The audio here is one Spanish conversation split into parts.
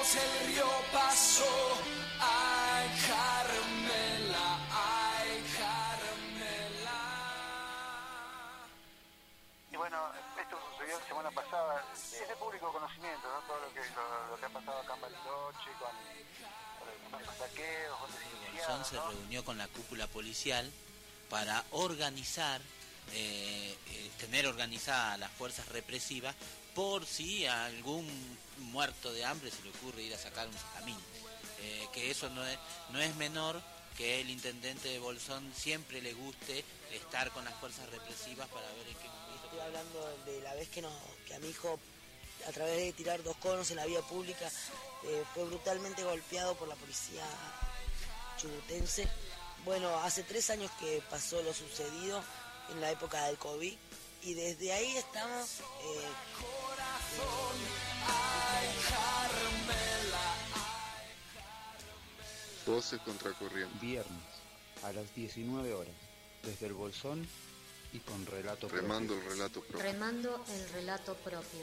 el río pasó. Ay, Carmela, ay, Carmela. Y bueno, esto sucedió la semana pasada, es de público conocimiento, ¿no? Todo lo que ha pasado acá en Bariloche, con los saqueos, donde se iniciaron, Bolsón se ¿no? reunió con la cúpula policial para organizar, tener organizadas las fuerzas represivas por si a algún muerto de hambre se le ocurre ir a sacar un salamín. Que eso no es menor, que el intendente de Bolsón siempre le guste estar con las fuerzas represivas para ver en qué momento. Estoy hablando de la vez que a mi hijo, a través de tirar 2 conos en la vía pública, fue brutalmente golpeado por la policía chubutense. Bueno, hace 3 años que pasó lo sucedido en la época del COVID y desde ahí estamos... Voces Contracorriente. Viernes, a las 19 horas, desde el Bolsón y con relato Remando propio. el relato propio. Remando el relato propio.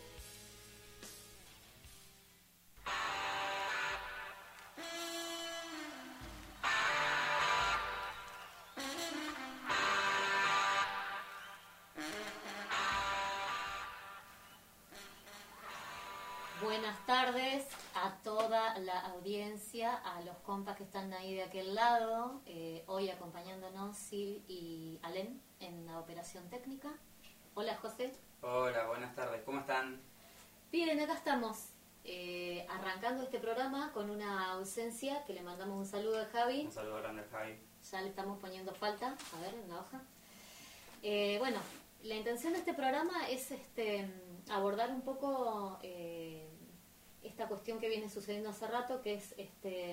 Buenas tardes a toda la audiencia, a los compas que están ahí de aquel lado, hoy acompañándonos Sil y Alén en la operación técnica. Hola José. Hola, buenas tardes, ¿cómo están? Bien, acá estamos arrancando este programa con una ausencia que le mandamos un saludo a Javi. Un saludo grande a Javi. Ya le estamos poniendo falta, a ver en la hoja. Bueno, la intención de este programa es abordar un poco esta cuestión que viene sucediendo hace rato, que es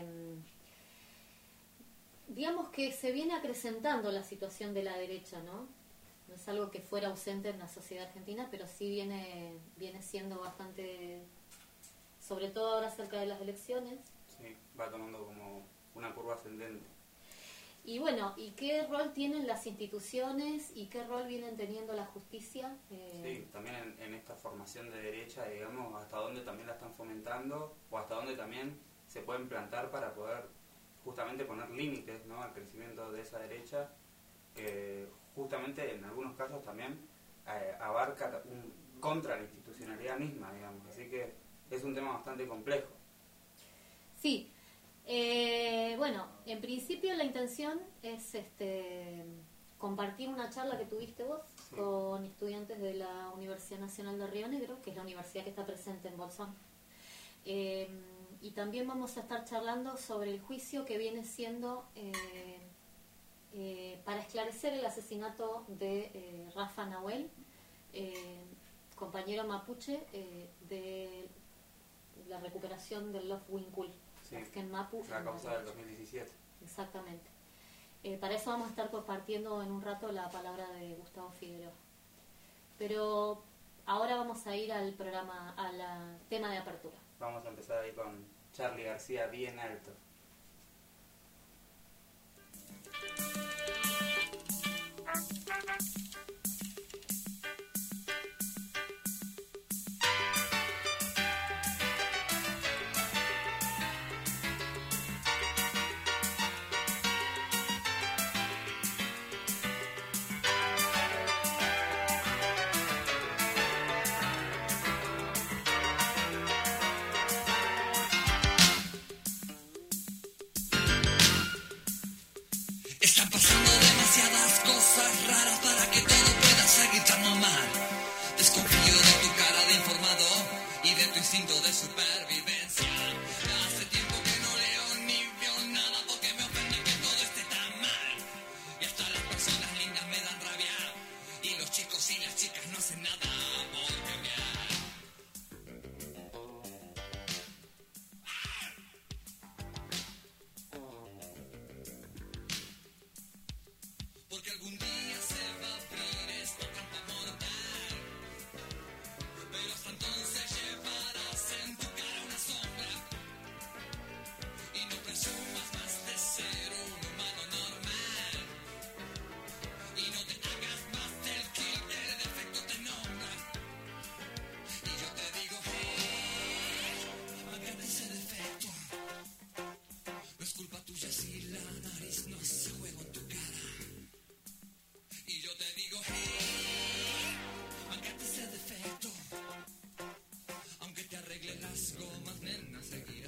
digamos que se viene acrecentando la situación de la derecha, ¿no? No es algo que fuera ausente en la sociedad argentina, pero sí viene siendo bastante, sobre todo ahora cerca de las elecciones. Sí, va tomando como una curva ascendente. Y bueno, ¿y qué rol tienen las instituciones y qué rol vienen teniendo la justicia? Sí, también en esta formación de derecha, digamos, hasta dónde también la están fomentando o hasta dónde también se pueden plantar para poder justamente poner límites, ¿no?, al crecimiento de esa derecha, que justamente en algunos casos también abarca contra la institucionalidad misma, digamos. Así que es un tema bastante complejo. Sí. Bueno, en principio la intención es compartir una charla que tuviste vos, sí, con estudiantes de la Universidad Nacional de Río Negro, que es la universidad que está presente en Bolsón. Y también vamos a estar charlando sobre el juicio que viene siendo para esclarecer el asesinato de Rafa Nahuel, compañero mapuche de la recuperación del Love Winkul. Sí, la causa del 2017. Exactamente. Para eso vamos a estar compartiendo en un rato la palabra de Gustavo Figueroa. Pero ahora vamos a ir al programa, al tema de apertura. Vamos a empezar ahí con Charly García, Bien Alto. Están pasando demasiadas cosas raras para que todo pueda seguir tan normal. Desconfío de tu cara de informado y de tu instinto de supervivencia. Hace tiempo que no leo ni veo nada porque me ofende que todo esté tan mal. Y hasta las personas lindas me dan rabia y los chicos y las chicas no hacen nada por cambiar. Porque algún día se va a abrir esta trampa mortal. Pero hasta entonces llevarás en tu cara una sombra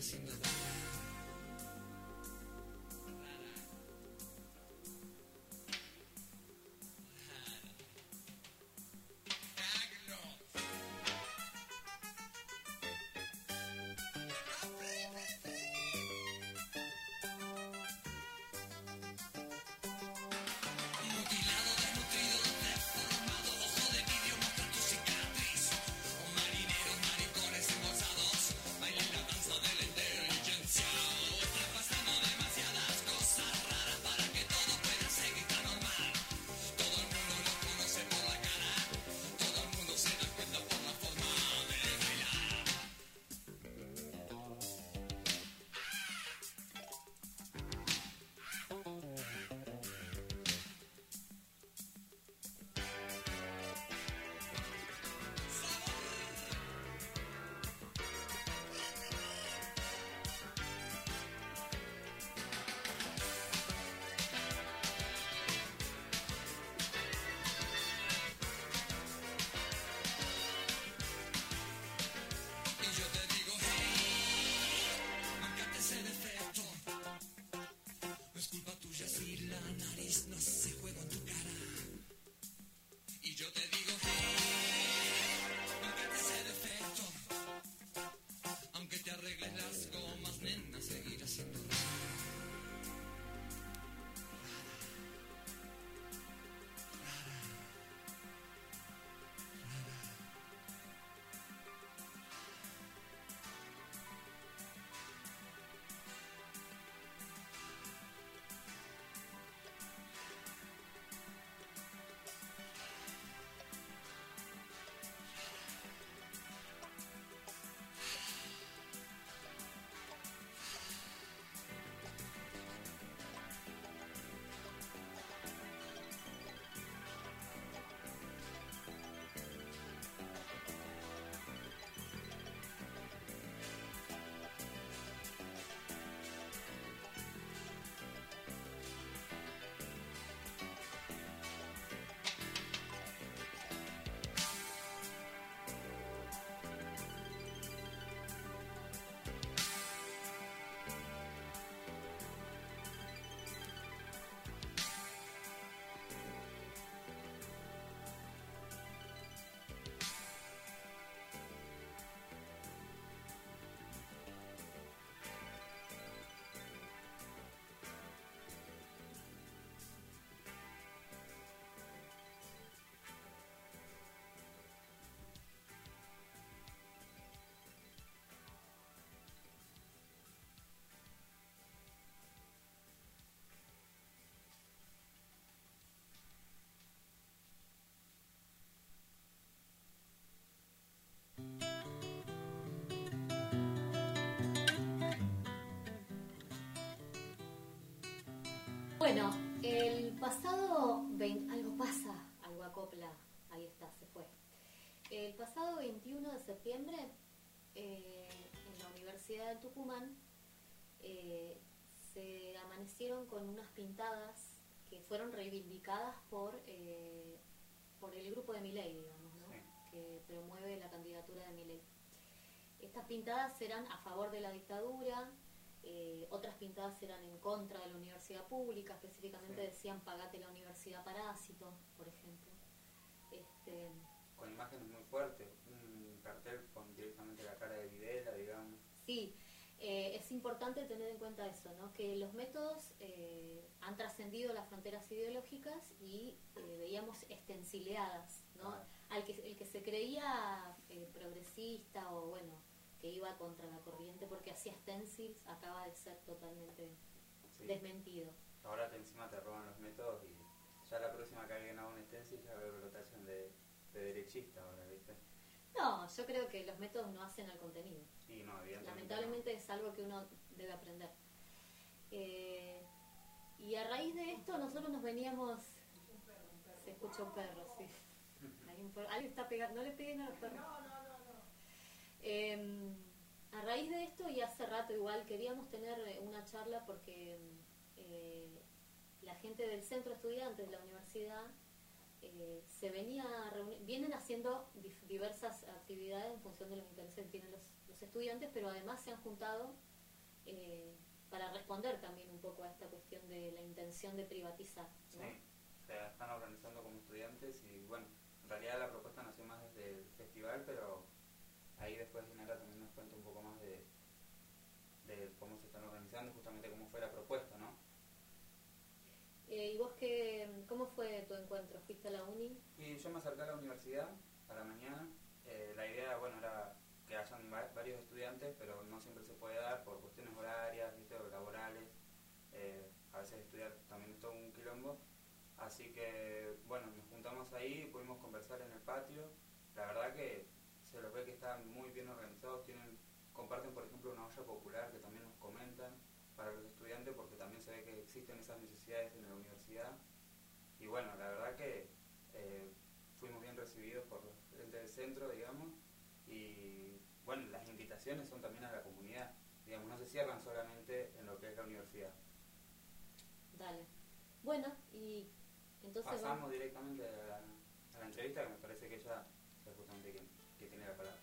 haciendo daño. Mutilado, desnutrido, deformado, ojo de vidrio muestra tu cicatriz. O marineros, maricones embolsados, bailen la danza de la inteligencia. Está pasando demasiadas cosas raras para que todo pueda seguir tan normal. Todo el mundo los conoce por la cara, todo el mundo se da cuenta por la forma de bailar. Y yo te digo, hey, marcate ese defecto. No es culpa tuya si la nariz no se juega en tu cara. Y yo te digo, hey, marcate ese defecto. Aunque te arregles las gomas, nena, seguirás siendo rara. Bueno, el pasado... algo pasa, algo acopla, ahí está, se fue. El pasado 21 de septiembre, en la Universidad de Tucumán, se amanecieron con unas pintadas que fueron reivindicadas por el grupo de Milei, digamos, ¿no? Sí. Que promueve la candidatura de Milei. Estas pintadas eran a favor de la dictadura, otras pintadas eran en contra de la universidad pública, específicamente Sí. decían pagate la universidad parásito, por ejemplo. Con imágenes muy fuertes, un cartel con directamente la cara de Videla, digamos. Sí, es importante tener en cuenta eso, ¿no? Que los métodos han trascendido las fronteras ideológicas y veíamos estencileadas, ¿no? Ah. El que se creía progresista o bueno, que iba contra la corriente porque hacía stencils, acaba de ser totalmente Sí. desmentido. Ahora encima te roban los métodos y ya la próxima que alguien haga un stencil ya veo que lo tachan de derechista ahora, ¿viste? No, yo creo que los métodos no hacen al contenido. Y no, evidentemente Lamentablemente es algo que uno debe aprender. Y a raíz de esto nosotros nos veníamos... Se escucha un perro, sí. Hay un perro. Alguien está pegando, no le peguen a los perros. A raíz de esto y hace rato igual queríamos tener una charla porque la gente del centro de estudiantes de la universidad se venía vienen haciendo diversas actividades en función de los intereses que tienen los estudiantes, pero además se han juntado para responder también un poco a esta cuestión de la intención de privatizar, ¿no? Sí, se están organizando como estudiantes y bueno, en realidad la propuesta nació más desde el festival, pero ahí después Dinara también nos cuenta un poco más de cómo se están organizando, justamente cómo fue la propuesta, ¿no? ¿Y vos cómo fue tu encuentro? ¿Fuiste a la uni? Y yo me acerqué a la universidad a la mañana. La idea, bueno, era que hayan varios estudiantes, pero no siempre se puede dar por cuestiones horarias, ¿viste? O laborales. A veces estudiar también es todo un quilombo. Así que, bueno, nos juntamos ahí, pudimos conversar en el patio. La verdad que se los ve que están muy bien organizados, comparten, por ejemplo, una olla popular que también nos comentan para los estudiantes, porque también se ve que existen esas necesidades en la universidad. Y bueno, la verdad que fuimos bien recibidos por gente del centro, digamos, y bueno, las invitaciones son también a la comunidad, digamos, no se cierran solamente en lo que es la universidad. Dale. Bueno, y entonces pasamos directamente a la entrevista, que me parece que ella es justamente quien tiene la palabra.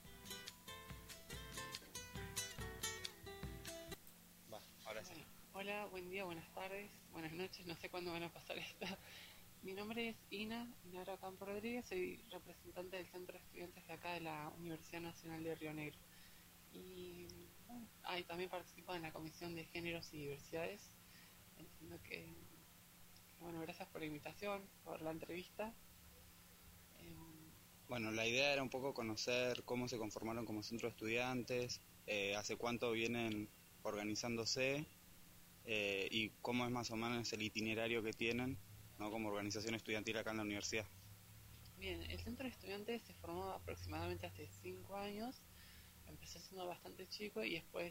Ahora sí. Hola, buen día, buenas tardes, buenas noches, no sé cuándo van a pasar esto. Mi nombre es Inara Campo Rodríguez, soy representante del Centro de Estudiantes de acá de la Universidad Nacional de Río Negro. Y también participo en la Comisión de Géneros y Diversidades. Entiendo que bueno, gracias por la invitación, por la entrevista. Bueno, la idea era un poco conocer cómo se conformaron como centro de estudiantes, hace cuánto vienen organizándose y cómo es más o menos el itinerario que tienen, ¿no? Como organización estudiantil acá en la universidad. Bien, el centro de estudiantes se formó aproximadamente hace 5 años, empezó siendo bastante chico y después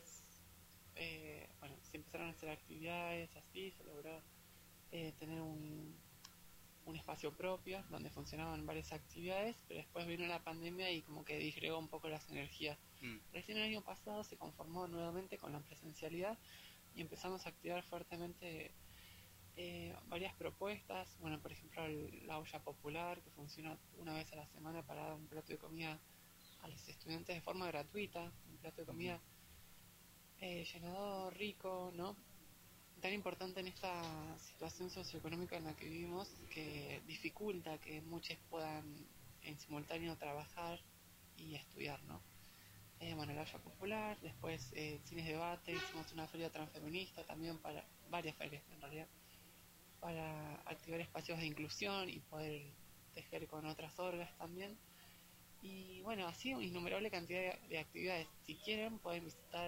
se empezaron a hacer actividades así, se logró tener un espacio propio donde funcionaban varias actividades, pero después vino la pandemia y como que disgregó un poco las energías. Recién el año pasado se conformó nuevamente con la presencialidad y empezamos a activar fuertemente varias propuestas. Bueno, por ejemplo, la olla popular, que funciona una vez a la semana para dar un plato de comida a los estudiantes de forma gratuita, un plato de comida llenador, rico, ¿no? Tan importante en esta situación socioeconómica en la que vivimos, que dificulta que muchos puedan en simultáneo trabajar y estudiar, ¿no? Bueno, la olla popular, después cines debate, hicimos una feria transfeminista también, para varias ferias en realidad, para activar espacios de inclusión y poder tejer con otras orgas también. Y bueno, así una innumerable cantidad de actividades. Si quieren pueden visitar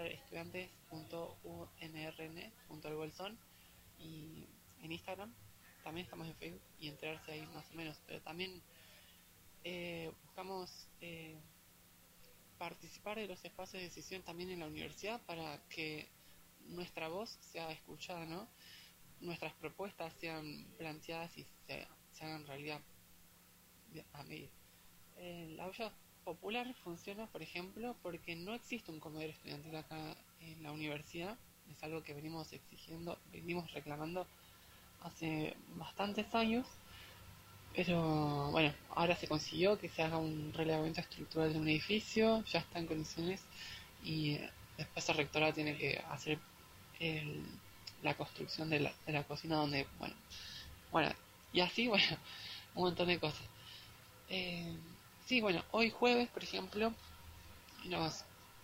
estudiantes.unrn.el y en Instagram, también estamos en Facebook y enterarse ahí más o menos, pero también buscamos participar de los espacios de decisión también en la universidad para que nuestra voz sea escuchada, ¿no? Nuestras propuestas sean planteadas y se hagan realidad a medida. La olla popular funciona, por ejemplo, porque no existe un comedor estudiantil acá en la universidad. Es algo que venimos reclamando hace bastantes años, pero bueno, ahora se consiguió que se haga un relevamiento estructural de un edificio, ya está en condiciones y después el rectorado tiene que hacer la construcción de la cocina donde, bueno, y así, bueno, un montón de cosas. Sí, bueno, hoy jueves, por ejemplo, nos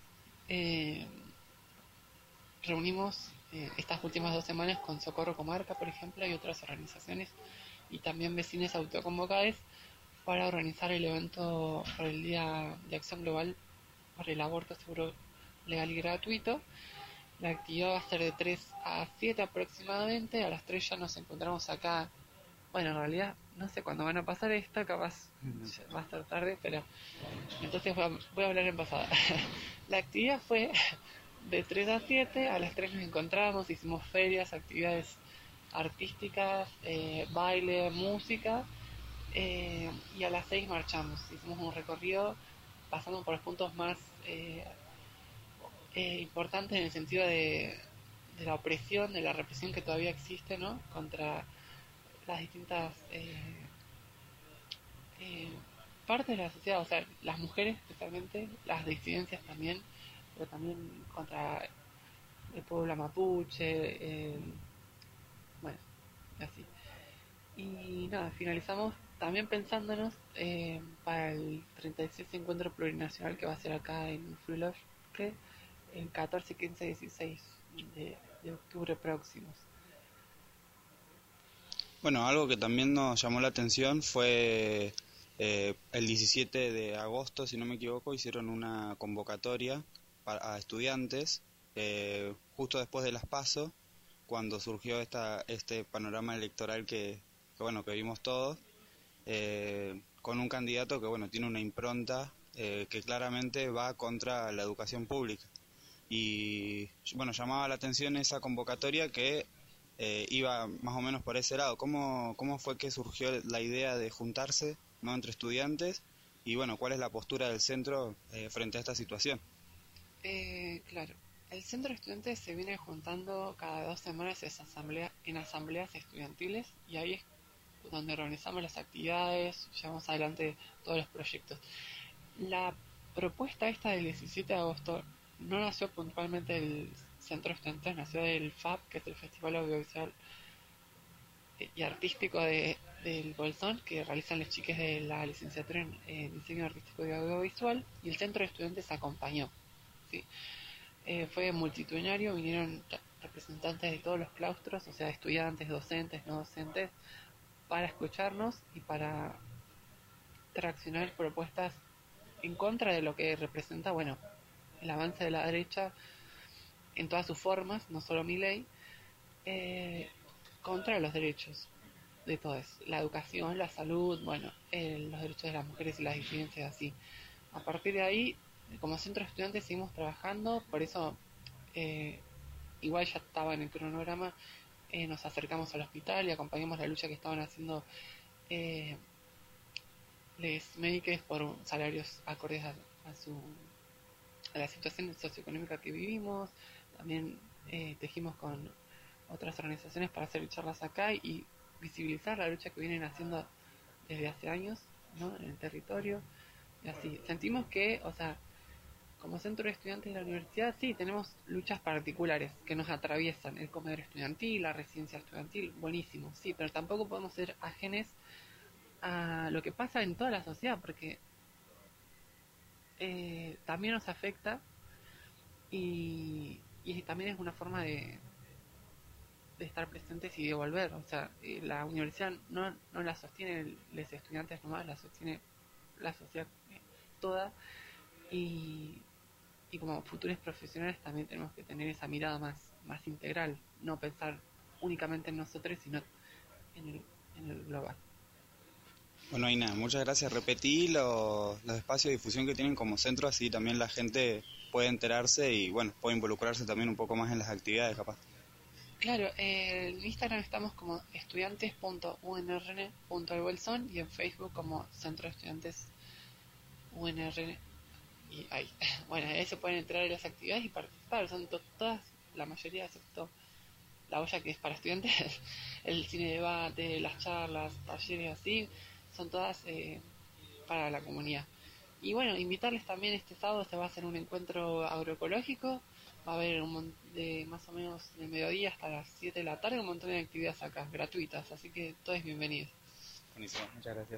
reunimos estas últimas 2 semanas con Socorro Comarca, por ejemplo, y otras organizaciones, y también vecinos autoconvocados para organizar el evento por el Día de Acción Global por el Aborto Seguro, Legal y Gratuito. La actividad va a ser de 3 a 7 aproximadamente, a las 3 ya nos encontramos acá. Bueno, en realidad no sé cuándo van a pasar esto, capaz va a estar tarde, pero entonces voy a hablar en pasada. La actividad fue de 3 a 7, a las 3 nos encontramos, hicimos ferias, actividades artísticas, baile, música, y a las 6 marchamos. Hicimos un recorrido pasando por los puntos más importantes en el sentido de la opresión, de la represión que todavía existe, ¿no? Contra las distintas partes de la sociedad, o sea, las mujeres especialmente, las disidencias también, pero también contra el pueblo mapuche, bueno, así. Y nada, finalizamos también pensándonos para el 36 Encuentro Plurinacional que va a ser acá en Fruilosque el 14, 15 y 16 de octubre próximos. Bueno, algo que también nos llamó la atención fue el 17 de agosto, si no me equivoco, hicieron una convocatoria a estudiantes justo después de las PASO, cuando surgió este panorama electoral que vimos todos, con un candidato que tiene una impronta que claramente va contra la educación pública. Y llamaba la atención esa convocatoria que iba más o menos por ese lado. ¿Cómo fue que surgió la idea de juntarse, ¿no?, entre estudiantes? Y cuál es la postura del centro frente a esta situación. Claro, el centro de estudiantes se viene juntando cada 2 semanas en asambleas estudiantiles, y ahí es donde organizamos las actividades, llevamos adelante todos los proyectos. La propuesta esta del 17 de agosto no nació puntualmente del centro de estudiantes, nació del FAB, que es el Festival Audiovisual y Artístico del Bolsón, que realizan los chiques de la licenciatura en Diseño Artístico y Audiovisual, y el centro de estudiantes acompañó, ¿sí? Fue multitudinario, vinieron representantes de todos los claustros, o sea, estudiantes, docentes, no docentes, para escucharnos y para traccionar propuestas en contra de lo que representa, el avance de la derecha en todas sus formas, no solo Milei, contra los derechos de todos, la educación, la salud, los derechos de las mujeres y las disidencias, así. A partir de ahí, como centro de estudiantes seguimos trabajando, por eso igual ya estaba en el cronograma, nos acercamos al hospital y acompañamos la lucha que estaban haciendo les médicos por salarios acordes a la situación socioeconómica que vivimos. También tejimos con otras organizaciones para hacer charlas acá y visibilizar la lucha que vienen haciendo desde hace años, ¿no?, en el territorio. Y así, sentimos que, como centro de estudiantes de la universidad, sí, tenemos luchas particulares que nos atraviesan, el comedor estudiantil, la residencia estudiantil, buenísimo, sí, pero tampoco podemos ser ajenes a lo que pasa en toda la sociedad, porque también nos afecta y también es una forma de estar presentes y de volver. La universidad no la sostienen los estudiantes nomás, la sostiene la sociedad toda, y como futuros profesionales también tenemos que tener esa mirada más integral, no pensar únicamente en nosotros, sino en el global. Bueno, Aina, muchas gracias. Repetí los espacios de difusión que tienen como centro, así también la gente puede enterarse y puede involucrarse también un poco más en las actividades, capaz. Claro, en Instagram estamos como estudiantes.unrn.elbolsón y en Facebook como Centro de Estudiantes UNRN. Y ahí, ahí se pueden entrar en las actividades y participar. Son todas, la mayoría, excepto la olla que es para estudiantes, el cine debate, las charlas, talleres así, son todas para la comunidad. Y invitarles también, este sábado se va a hacer un encuentro agroecológico, va a haber de más o menos del mediodía hasta las 7 de la tarde, un montón de actividades acá, gratuitas, así que todos bienvenidos. Buenísimo, muchas gracias.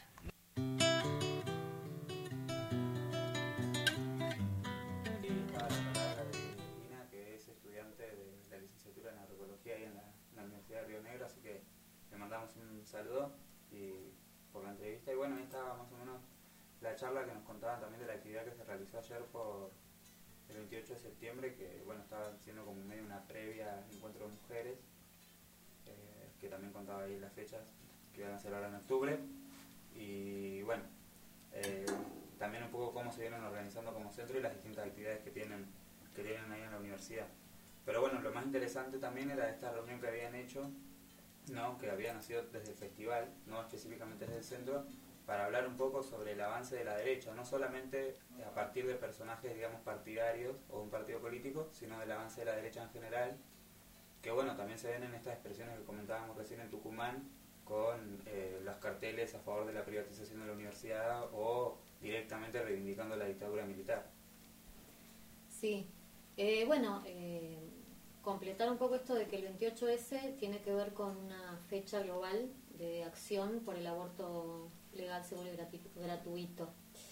Que es estudiante de la licenciatura en agroecología ahí en la Universidad de Río Negro, así que le mandamos un saludo y por la entrevista. Y ahí estaba más o menos la charla que nos contaban también de la actividad que se realizó ayer por el 28 de septiembre, que estaba siendo como medio una previa al encuentro de mujeres, que también contaba ahí las fechas que iban a ser ahora en octubre. Y también un poco cómo se vienen organizando como centro y las distintas actividades que tienen ahí en la universidad. Pero lo más interesante también era esta reunión que habían hecho, ¿no?, que había nacido desde el festival, no específicamente desde el centro, para hablar un poco sobre el avance de la derecha, no solamente a partir de personajes, digamos, partidarios o de un partido político, sino del avance de la derecha en general, que también se ven en estas expresiones que comentábamos recién en Tucumán, con los carteles a favor de la privatización de la universidad o directamente reivindicando la dictadura militar. Sí, completar un poco esto de que el 28S tiene que ver con una fecha global de acción por el aborto legal, seguro y gratuito.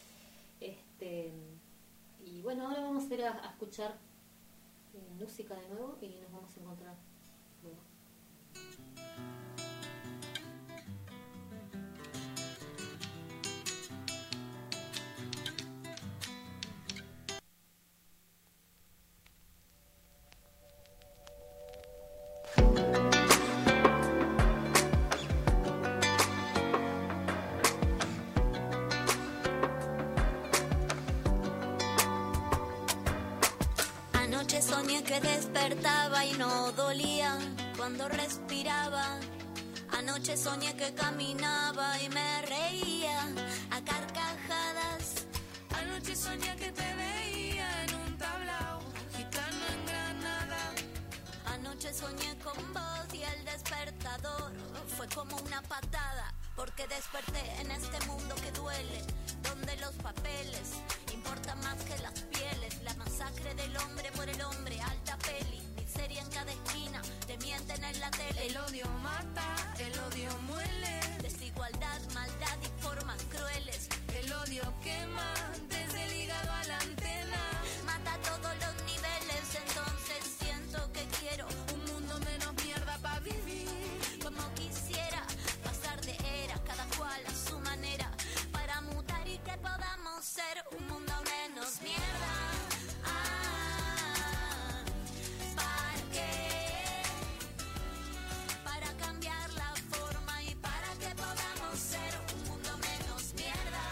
Y bueno, ahora vamos a ir a escuchar música de nuevo y nos vamos a encontrar luego. Anoche soñé que despertaba y no dolía cuando respiraba. Anoche soñé que caminaba y me reía a carcajadas. Anoche soñé que te veía en un tablao gitano en Granada. Anoche soñé con vos y el despertador fue como una patada, porque desperté en este mundo que duele, donde los papeles importan más que las pieles. La masacre del hombre por el hombre, alta peli, miseria en cada esquina, te mienten en la tele. El odio mata, el odio muele, desigualdad, maldad y formas crueles. El odio quema desde el hígado a la antena, mata a todos los niveles. Entonces siento que quiero un mundo menos mierda pa' vivir, como quisiera pasar de era, cada cual a su manera, para mutar y que podamos ser un mundo menos mierda. ¿Para qué? Para cambiar la forma y para que podamos ser un mundo menos mierda.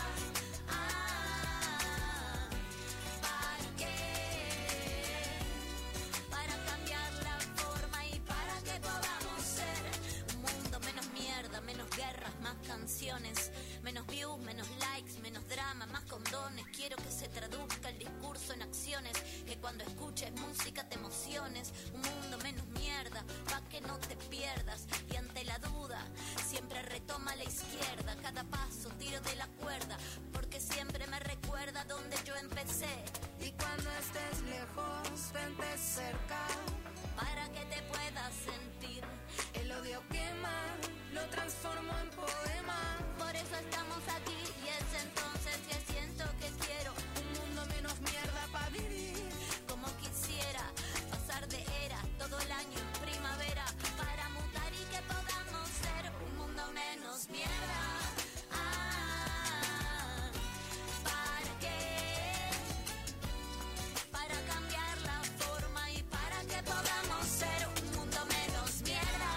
¿Para qué? Para cambiar la forma y para que podamos ser un mundo menos mierda, menos guerras, más canciones, menos views, menos likes, menos drama, más condones. Quiero que se traduzca el discurso en acciones, que cuando escuches música te emociones. Un mundo menos mierda, pa' que no te pierdas. Y ante la duda, siempre retoma la izquierda. Cada paso tiro de la cuerda, porque siempre me recuerda donde yo empecé. Y cuando estés lejos, vente cerca, para que te puedas sentir. El odio quema, lo transformo en poema. Por eso estamos aquí y es entonces que siento que quiero un mundo menos mierda pa' vivir, como quisiera pasar de era todo el año en primavera, para mutar y que podamos ser un mundo menos mierda. ¿Para qué? Para cambiar la forma y para que podamos ser un mundo menos mierda.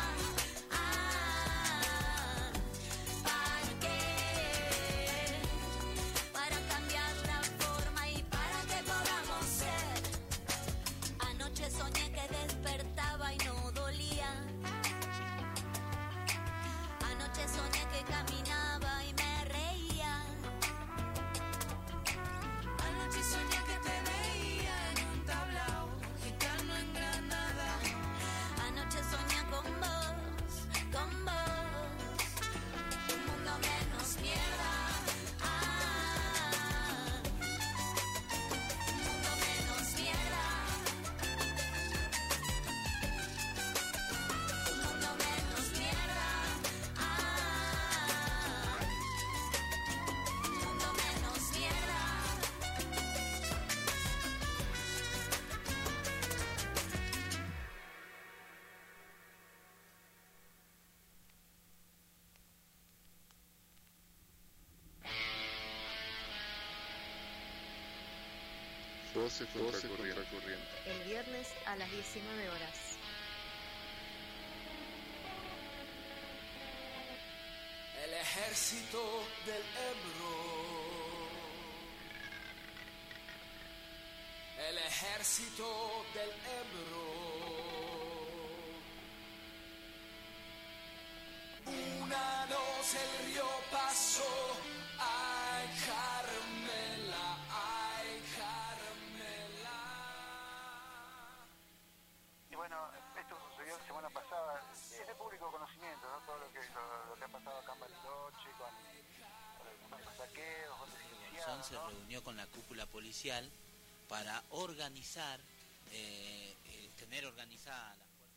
¿Para qué? Para cambiar la forma y para que podamos ser. Anoche soñé que despertaba y no dolía. Anoche soñé que caminaba y me reía. Anoche soñé que te veía en un tablao gitano en Granada. Anoche soñé con vos, con vos. Un mundo menos mierda. Un mundo menos mierda. Un mundo menos mierda. Un mundo menos mierda. Voces contra corriente. El viernes a las 19 horas. El ejército del Ebro. El ejército del Ebro. Una noche el río pasó. Ay, Carmela, ay, Carmela. Y bueno, esto sucedió la semana pasada, es de público conocimiento, ¿no? Todo lo que ha pasado acá en Bariloche, con los saqueos, con Se reunió con la cúpula policial para organizar tener organizada la fuerza.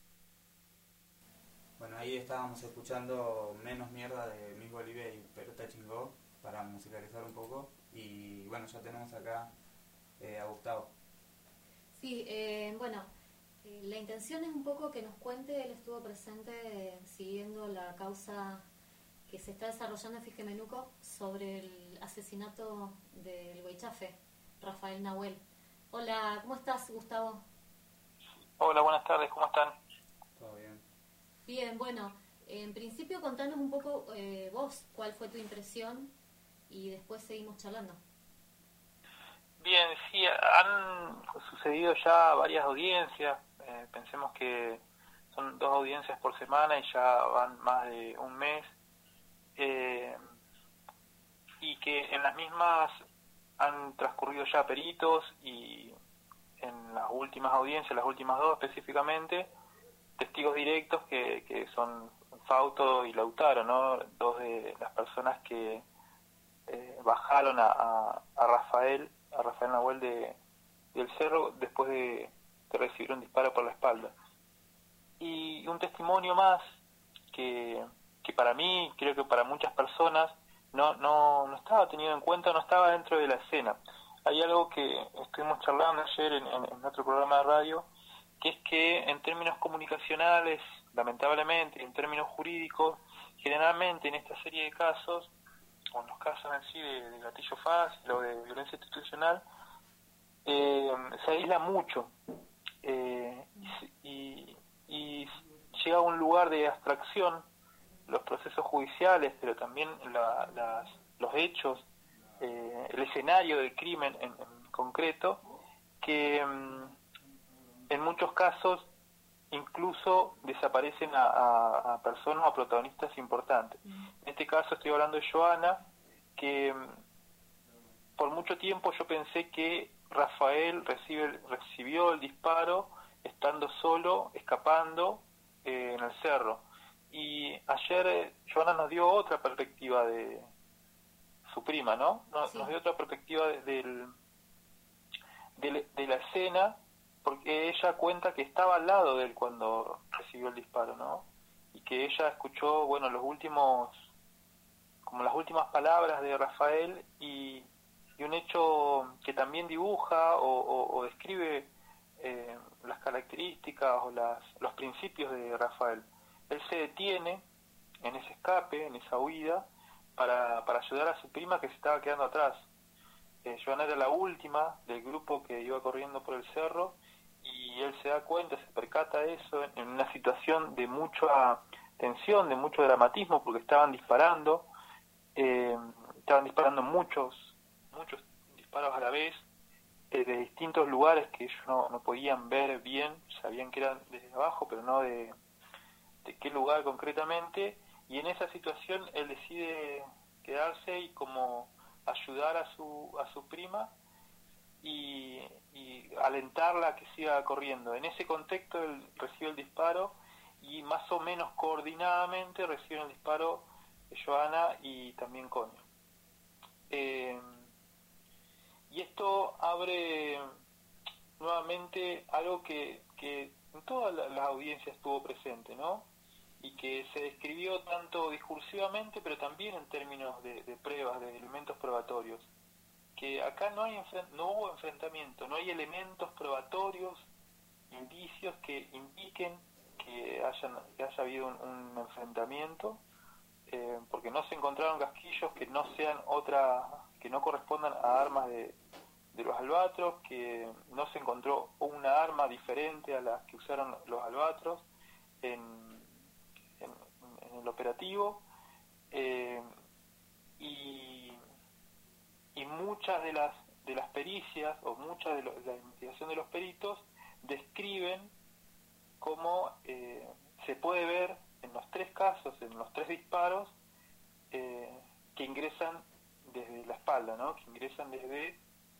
Bueno, ahí estábamos escuchando Menos Mierda de Miss Bolivia y Pelota Chingó para musicalizar un poco. Y bueno, ya tenemos acá a Gustavo. Sí, bueno, la intención es un poco que nos cuente, él estuvo presente siguiendo la causa que se está desarrollando en Figemenuco sobre el asesinato del Huaychafe, Rafael Nahuel. Hola, ¿cómo estás, Gustavo? Hola, buenas tardes, ¿cómo están? Todo bien. Bien, bueno, en principio contanos un poco vos, cuál fue tu impresión y después seguimos charlando. Bien, sí, han sucedido ya varias audiencias, pensemos que son 2 audiencias por semana y ya van más de un mes, y que en las mismas han transcurrido ya peritos y en las últimas audiencias, las últimas 2 específicamente, testigos directos que son Fausto y Lautaro, ¿no? 2 de las personas que bajaron a Rafael Nahuel del cerro después de recibir un disparo por la espalda. Y un testimonio más que para mí, creo que para muchas personas, no estaba tenido en cuenta, no estaba dentro de la escena. Hay algo que estuvimos charlando ayer en otro programa de radio, que es que en términos comunicacionales, lamentablemente, en términos jurídicos, generalmente en esta serie de casos, o en los casos en sí de gatillo fácil o de violencia institucional, se aísla mucho y llega a un lugar de abstracción los procesos judiciales, pero también los hechos, el escenario del crimen en concreto, que en muchos casos incluso desaparecen a personas o protagonistas importantes. En este caso estoy hablando de Joana, que por mucho tiempo yo pensé que Rafael recibió el disparo estando solo, escapando en el cerro. Y ayer Joana nos dio otra perspectiva de su prima, ¿no? Nos dio otra perspectiva de la escena, porque ella cuenta que estaba al lado de él cuando recibió el disparo, ¿no? Y que ella escuchó, bueno, las últimas palabras de Rafael y un hecho que también dibuja o describe las características o los principios de Rafael. Él se detiene en ese escape, en esa huida, para ayudar a su prima que se estaba quedando atrás. Joana era la última del grupo que iba corriendo por el cerro y él se da cuenta, se percata de eso en una situación de mucha tensión, de mucho dramatismo, porque estaban disparando muchos disparos a la vez, de distintos lugares que ellos no podían ver bien, sabían que eran desde abajo, pero no de qué lugar concretamente, y en esa situación él decide quedarse y como ayudar a su prima y alentarla a que siga corriendo. En ese contexto él recibe el disparo y más o menos coordinadamente reciben el disparo Joana y también Conio. Y esto abre nuevamente algo que en todas las audiencias estuvo presente, ¿no? Y que se describió tanto discursivamente, pero también en términos de pruebas, de elementos probatorios. Que acá no hubo enfrentamiento, no hay elementos probatorios, indicios que indiquen que haya habido un enfrentamiento, porque no se encontraron casquillos que no correspondan a armas de los albatros, que no se encontró una arma diferente a las que usaron los albatros en el operativo, y muchas de las pericias o mucha de la investigación de los peritos describen cómo se puede ver en los 3 casos, en los 3 disparos, que ingresan desde la espalda, ¿no? Que ingresan desde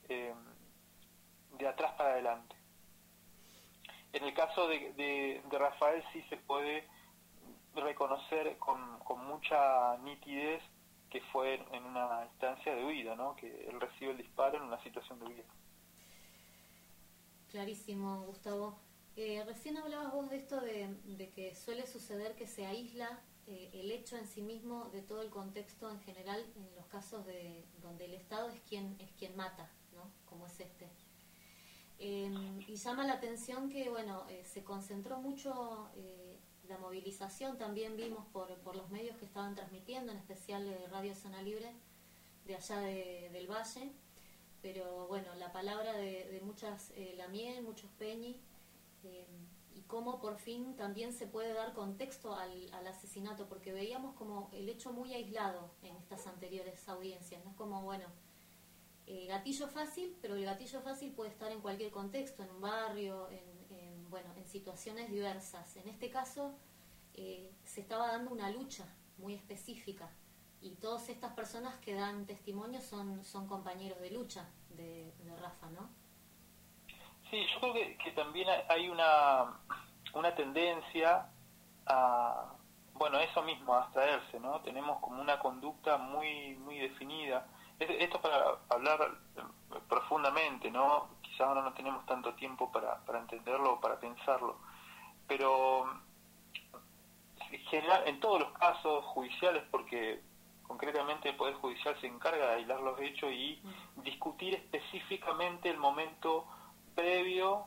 de atrás para adelante. En el caso de Rafael sí se puede reconocer con mucha nitidez que fue en una instancia de huida, ¿no? Que él recibe el disparo en una situación de huida. Clarísimo, Gustavo. Recién hablabas vos de esto de que suele suceder que se aísla el hecho en sí mismo de todo el contexto en general en los casos de donde el Estado es quien mata, ¿no? Como es este. Y llama la atención que, bueno, se concentró mucho la movilización, también vimos por los medios que estaban transmitiendo, en especial Radio Zona Libre, de allá del Valle, pero bueno, la palabra de muchas Lamien, muchos Peñi, y cómo por fin también se puede dar contexto al asesinato, porque veíamos como el hecho muy aislado en estas anteriores audiencias, no es como, bueno, gatillo fácil, pero el gatillo fácil puede estar en cualquier contexto, en un barrio, en situaciones diversas. En este caso se estaba dando una lucha muy específica y todas estas personas que dan testimonio son compañeros de lucha de Rafa, ¿no? Sí, yo creo que también hay una tendencia a, bueno, eso mismo, a abstraerse, ¿no? Tenemos como una conducta muy definida. Esto para hablar profundamente, ¿no? Quizás ahora no tenemos tanto tiempo para entenderlo o para pensarlo, pero en general, en todos los casos judiciales, porque concretamente el Poder Judicial se encarga de aislar los hechos y discutir específicamente el momento previo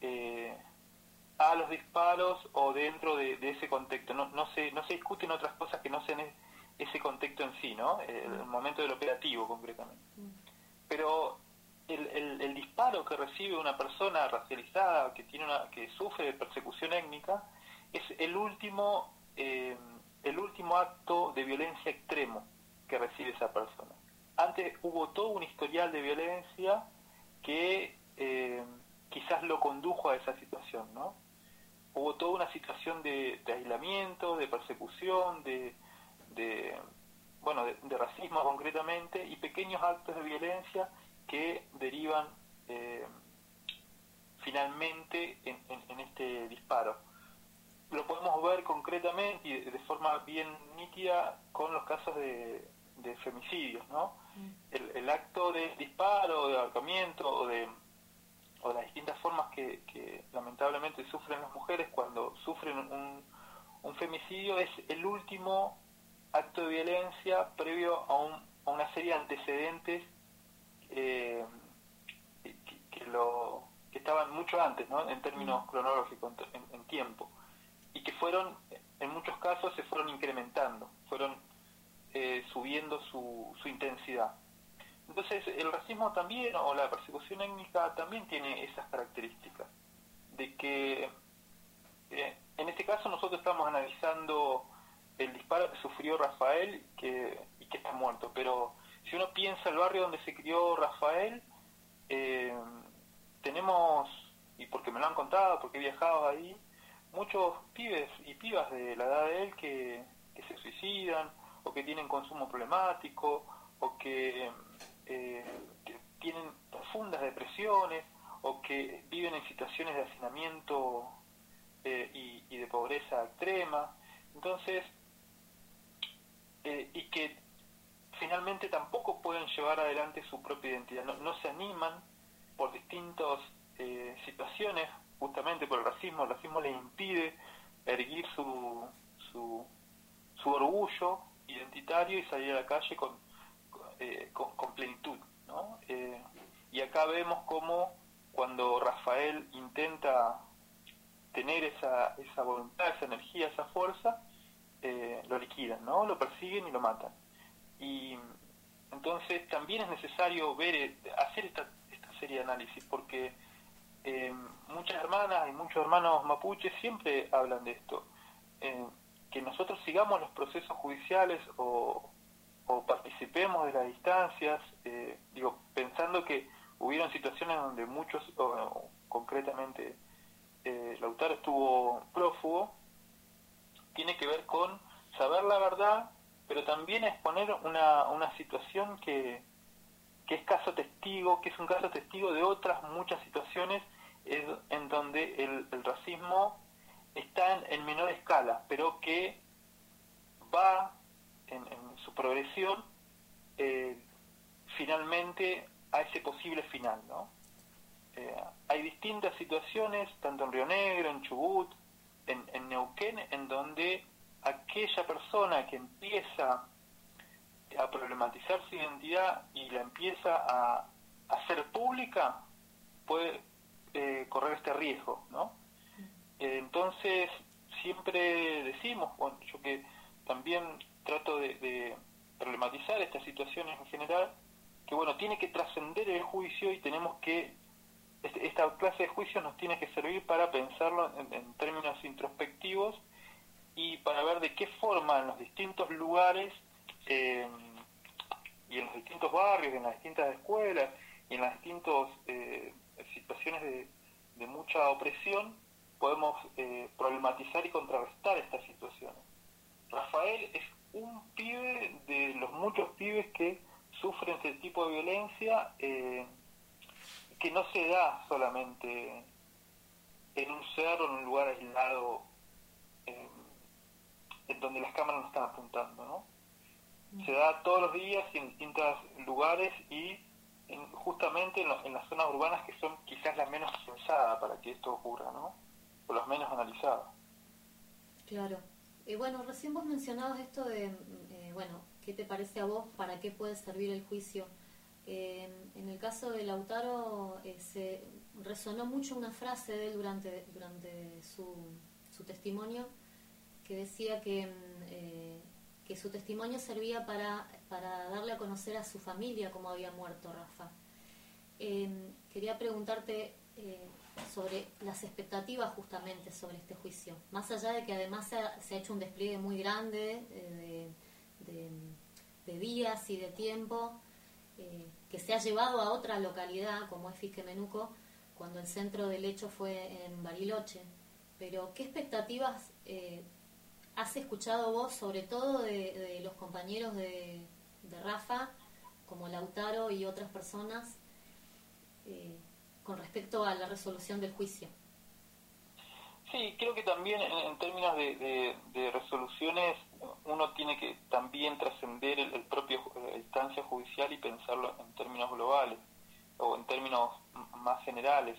a los disparos o dentro de ese contexto. No se discuten otras cosas que no sean ese contexto en sí, ¿no? El momento del operativo concretamente. Pero el disparo que recibe una persona racializada que sufre de persecución étnica es el último acto de violencia extremo que recibe esa persona. Antes hubo todo un historial de violencia que quizás lo condujo a esa situación, ¿no? Hubo toda una situación de aislamiento, de persecución, de racismo concretamente, y pequeños actos de violencia que derivan finalmente en este disparo. Lo podemos ver concretamente y de forma bien nítida con los casos de femicidios, ¿no? El acto de disparo, de ahorcamiento o de las distintas formas que lamentablemente sufren las mujeres cuando sufren un femicidio es el último acto de violencia previo a una serie de antecedentes que estaban mucho antes, ¿no? En términos cronológicos, en tiempo, y que fueron, en muchos casos, se fueron incrementando, fueron subiendo su intensidad. Entonces el racismo también, o la persecución étnica también tiene esas características, de que en este caso nosotros estamos analizando el disparo que sufrió Rafael y que está muerto, pero si uno piensa el barrio donde se crió Rafael, tenemos, y porque me lo han contado, porque he viajado ahí, muchos pibes y pibas de la edad de él que se suicidan, o que tienen consumo problemático, o que tienen profundas depresiones, o que viven en situaciones de hacinamiento y de pobreza extrema. Entonces, y que finalmente tampoco pueden llevar adelante su propia identidad, no se animan por distintas situaciones, justamente por el racismo les impide erguir su orgullo identitario y salir a la calle con plenitud, ¿no? Y acá vemos cómo cuando Rafael intenta tener esa voluntad, esa energía, esa fuerza, lo liquidan, ¿no? Lo persiguen y lo matan. Y entonces también es necesario hacer esta serie de análisis, porque muchas hermanas y muchos hermanos mapuches siempre hablan de esto, que nosotros sigamos los procesos judiciales o participemos de las distancias, pensando que hubieron situaciones donde muchos, concretamente Lautaro estuvo prófugo, tiene que ver con saber la verdad, pero también exponer una situación que es caso testigo, que es un caso testigo de otras muchas situaciones en donde el racismo está en menor escala, pero que va en su progresión finalmente a ese posible final, ¿no? Hay distintas situaciones, tanto en Río Negro, en Chubut, en Neuquén, en donde aquella persona que empieza a problematizar su identidad y la empieza a hacer pública puede correr este riesgo, ¿no? Entonces siempre decimos, bueno, yo que también trato de problematizar estas situaciones en general, que bueno, tiene que trascender el juicio y tenemos que, esta clase de juicio nos tiene que servir para pensarlo en términos introspectivos y para ver de qué forma en los distintos lugares y en los distintos barrios, en las distintas escuelas y en las distintas situaciones de mucha opresión podemos problematizar y contrarrestar estas situaciones. Rafael es un pibe de los muchos pibes que sufren este tipo de violencia que no se da solamente en un cerro, en un lugar aislado en donde las cámaras no están apuntando, ¿no? Se da todos los días en distintos lugares y justamente en las zonas urbanas que son quizás las menos pensadas para que esto ocurra, ¿no? O las menos analizadas. Claro. Bueno, recién vos mencionabas esto de, bueno, ¿qué te parece a vos? ¿Para qué puede servir el juicio? En el caso de Lautaro se resonó mucho una frase de él durante su testimonio, que decía que su testimonio servía para darle a conocer a su familia cómo había muerto Rafa. Quería preguntarte sobre las expectativas justamente sobre este juicio, más allá de que además se ha hecho un despliegue muy grande de días y de tiempo, que se ha llevado a otra localidad como es Fisquemenuco, cuando el centro del hecho fue en Bariloche. Pero ¿qué expectativas has escuchado vos, sobre todo de los compañeros de Rafa, como Lautaro y otras personas, con respecto a la resolución del juicio? Sí, creo que también en términos de resoluciones uno tiene que también trascender el propio instancia judicial y pensarlo en términos globales o en términos más generales.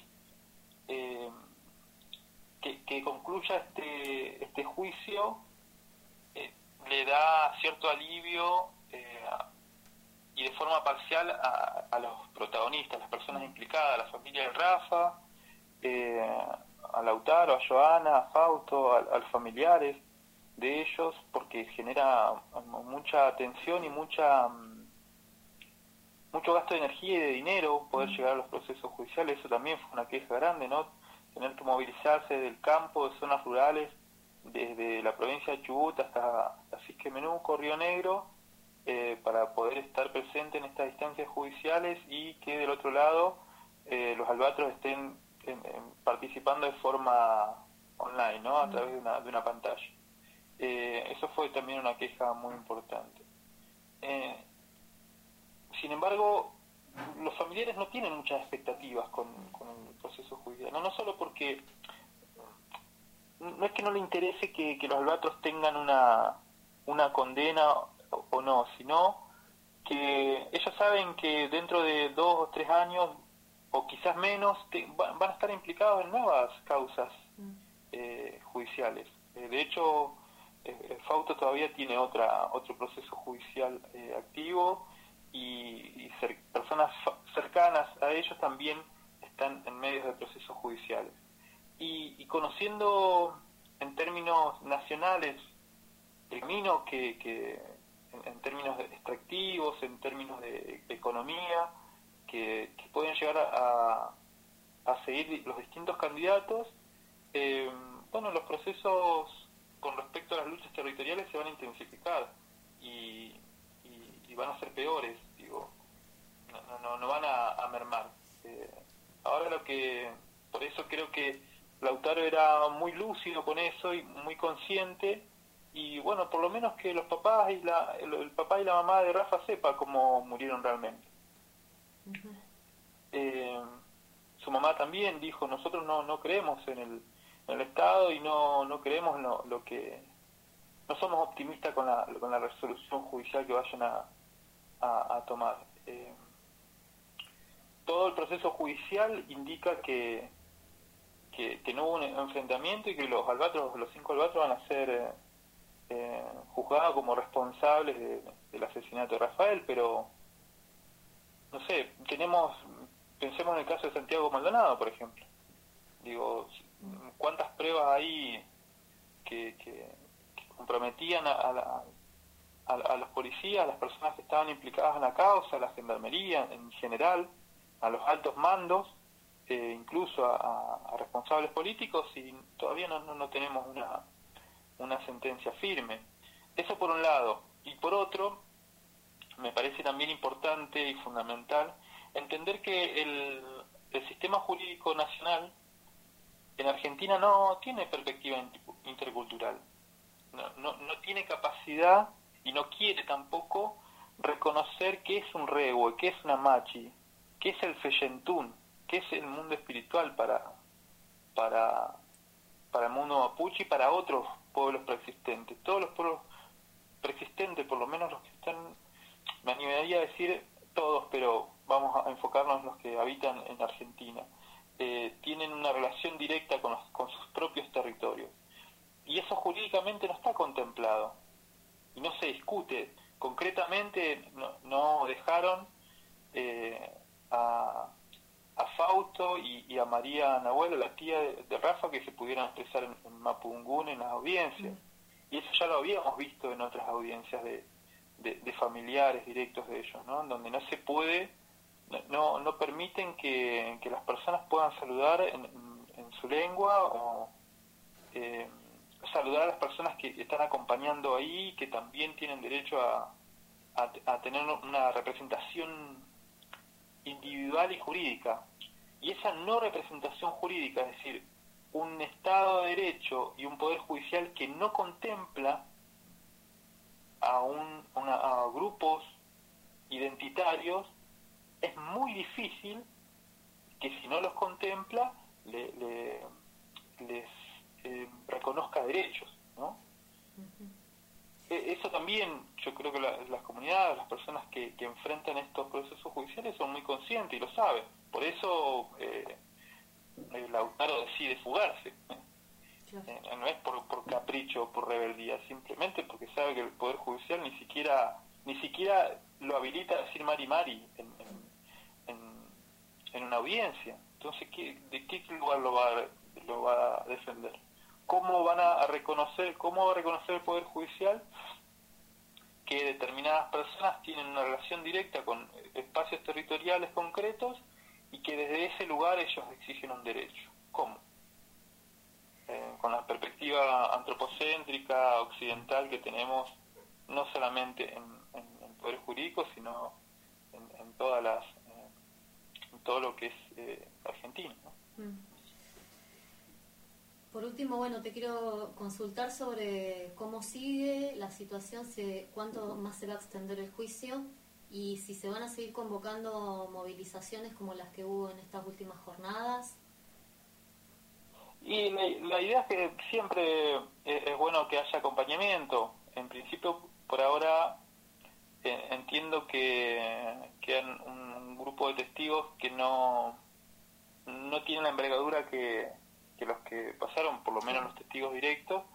Que concluya este juicio le da cierto alivio y de forma parcial a los protagonistas, a las personas implicadas, a la familia de Rafa, a Lautaro, a Joana, a Fausto, a los familiares de ellos, porque genera mucha tensión y mucho gasto de energía y de dinero poder llegar a los procesos judiciales. Eso también fue una queja grande, ¿no? Tener que movilizarse del campo, de zonas rurales, desde la provincia de Chubut hasta Fisquemenuco, Río Negro, para poder estar presente en estas instancias judiciales y que del otro lado los albatros estén participando de forma online, ¿no? A través de una pantalla. Eso fue también una queja muy importante. Sin embargo, los familiares no tienen muchas expectativas con el proceso judicial, no solo porque no es que no le interese que los albatros tengan una condena o no, sino que ellos saben que dentro de 2 o 3 años o quizás menos van a estar implicados en nuevas causas judiciales. De hecho, Fausto todavía tiene otro proceso judicial activo y personas cercanas a ellos también están en medio de procesos judiciales. Y conociendo en términos nacionales el camino que en términos extractivos, en términos de economía, que pueden llegar a seguir los distintos candidatos, bueno, los procesos con respecto a las luchas territoriales se van a intensificar y van a ser peores, digo, no van a mermar. Ahora por eso creo que Lautaro era muy lúcido con eso y muy consciente, y bueno, por lo menos que los papás el papá y la mamá de Rafa sepa cómo murieron realmente. Su mamá también dijo, nosotros no creemos en el Estado y no creemos en lo que... No somos optimistas con la resolución judicial que vayan a tomar. Todo el proceso judicial indica que que no hubo un enfrentamiento y que los 5 albatros van a ser juzgados como responsables del asesinato de Rafael, pero no sé, pensemos en el caso de Santiago Maldonado, por ejemplo. Digo, ¿cuántas pruebas hay que comprometían a los policías, a las personas que estaban implicadas en la causa, a la gendarmería en general, a los altos mandos, incluso a responsables políticos, y todavía no tenemos una sentencia firme? Eso por un lado. Y por otro, me parece también importante y fundamental entender que el sistema jurídico nacional en Argentina no tiene perspectiva intercultural, no tiene capacidad y no quiere tampoco reconocer qué es un rehue, qué es una machi, qué es el feyentún, qué es el mundo espiritual para el mundo mapuche y para otros pueblos preexistentes. Todos los pueblos preexistentes, por lo menos los que están, me animaría a decir todos, pero vamos a enfocarnos en los que habitan en Argentina, tienen una relación directa con sus propios territorios. Y eso jurídicamente no está contemplado y no se discute. Concretamente no dejaron a Fausto y a María Nahuel, la tía de Rafa, que se pudieran expresar en Mapudungún en las audiencias. Y eso ya lo habíamos visto en otras audiencias de familiares directos de ellos, ¿no? En donde no se puede, no permiten que las personas puedan saludar en su lengua o saludar a las personas que están acompañando ahí, que también tienen derecho a tener una representación individual y jurídica. Y esa no representación jurídica, es decir, un Estado de Derecho y un Poder Judicial que no contempla a grupos identitarios, es muy difícil que, si no los contempla, les reconozca derechos, ¿no? Eso también, yo creo que las comunidades, las personas que enfrentan estos procesos judiciales son muy conscientes y lo saben. Por eso Lautaro decide fugarse. No es por capricho o por rebeldía, simplemente porque sabe que el Poder Judicial ni siquiera lo habilita a decir Mari Mari en una audiencia. Entonces, ¿de qué lugar lo va a defender? ¿Cómo va a reconocer el Poder Judicial que determinadas personas tienen una relación directa con espacios territoriales concretos y que desde ese lugar ellos exigen un derecho? ¿Cómo? Con la perspectiva antropocéntrica occidental que tenemos, no solamente en el poder jurídico, sino en todo lo que es Argentina, ¿no? Por último, bueno, te quiero consultar sobre cómo sigue la situación, cuánto más se va a extender el juicio y si se van a seguir convocando movilizaciones como las que hubo en estas últimas jornadas. Y la idea es que siempre es bueno que haya acompañamiento. En principio, por ahora, entiendo que hay un grupo de testigos que no tienen la envergadura que los que pasaron, por lo menos los testigos directos,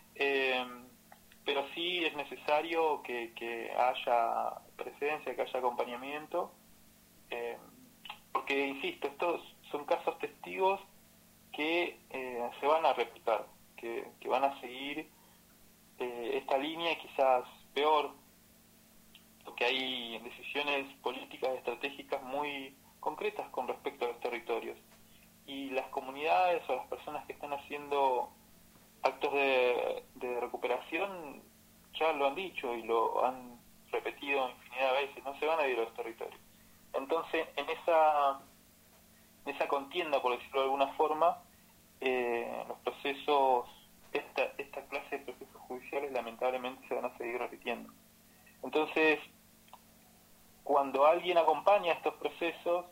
pero sí es necesario que haya presencia, que haya acompañamiento, porque, insisto, estos son casos testigos que se van a replicar, que van a seguir esta línea y quizás peor, porque hay decisiones políticas y estratégicas muy concretas con respecto a los territorios. Y las comunidades o las personas que están haciendo actos de recuperación ya lo han dicho y lo han repetido infinidad de veces, no se van a ir a los territorios. Entonces, en esa contienda, por decirlo de alguna forma, los procesos, esta clase de procesos judiciales lamentablemente se van a seguir repitiendo. Entonces, cuando alguien acompaña estos procesos,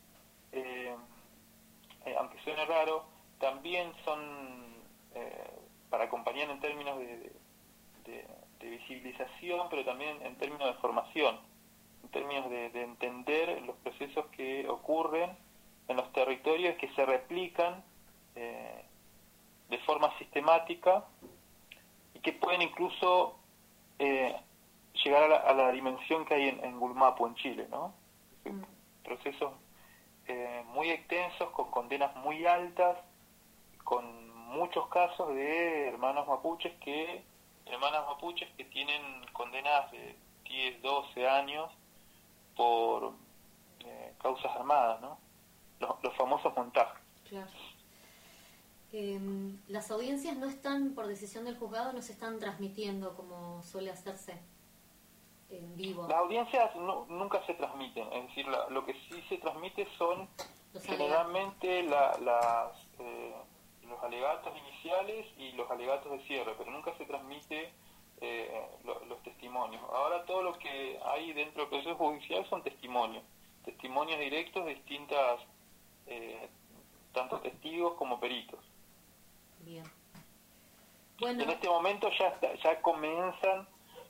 aunque suene raro, también son para acompañar en términos de visibilización, pero también en términos de formación, en términos de entender los procesos que ocurren en los territorios que se replican de forma sistemática y que pueden incluso llegar a la dimensión que hay en Gulmapu, en Chile, ¿no? Procesos muy extensos, con condenas muy altas, con muchos casos de hermanas mapuches que tienen condenas de 10, 12 años por causas armadas, ¿no? Los famosos montajes. Claro. Las audiencias no están, por decisión del juzgado, no se están transmitiendo como suele hacerse en vivo. Las audiencias nunca se transmiten, es decir, lo que sí se transmite son generalmente los alegatos iniciales y los alegatos de cierre, pero nunca se transmite los testimonios. Ahora todo lo que hay dentro del proceso judicial son testimonios directos de distintas, tanto testigos como peritos. Bien. Bueno. En este momento ya comienzan,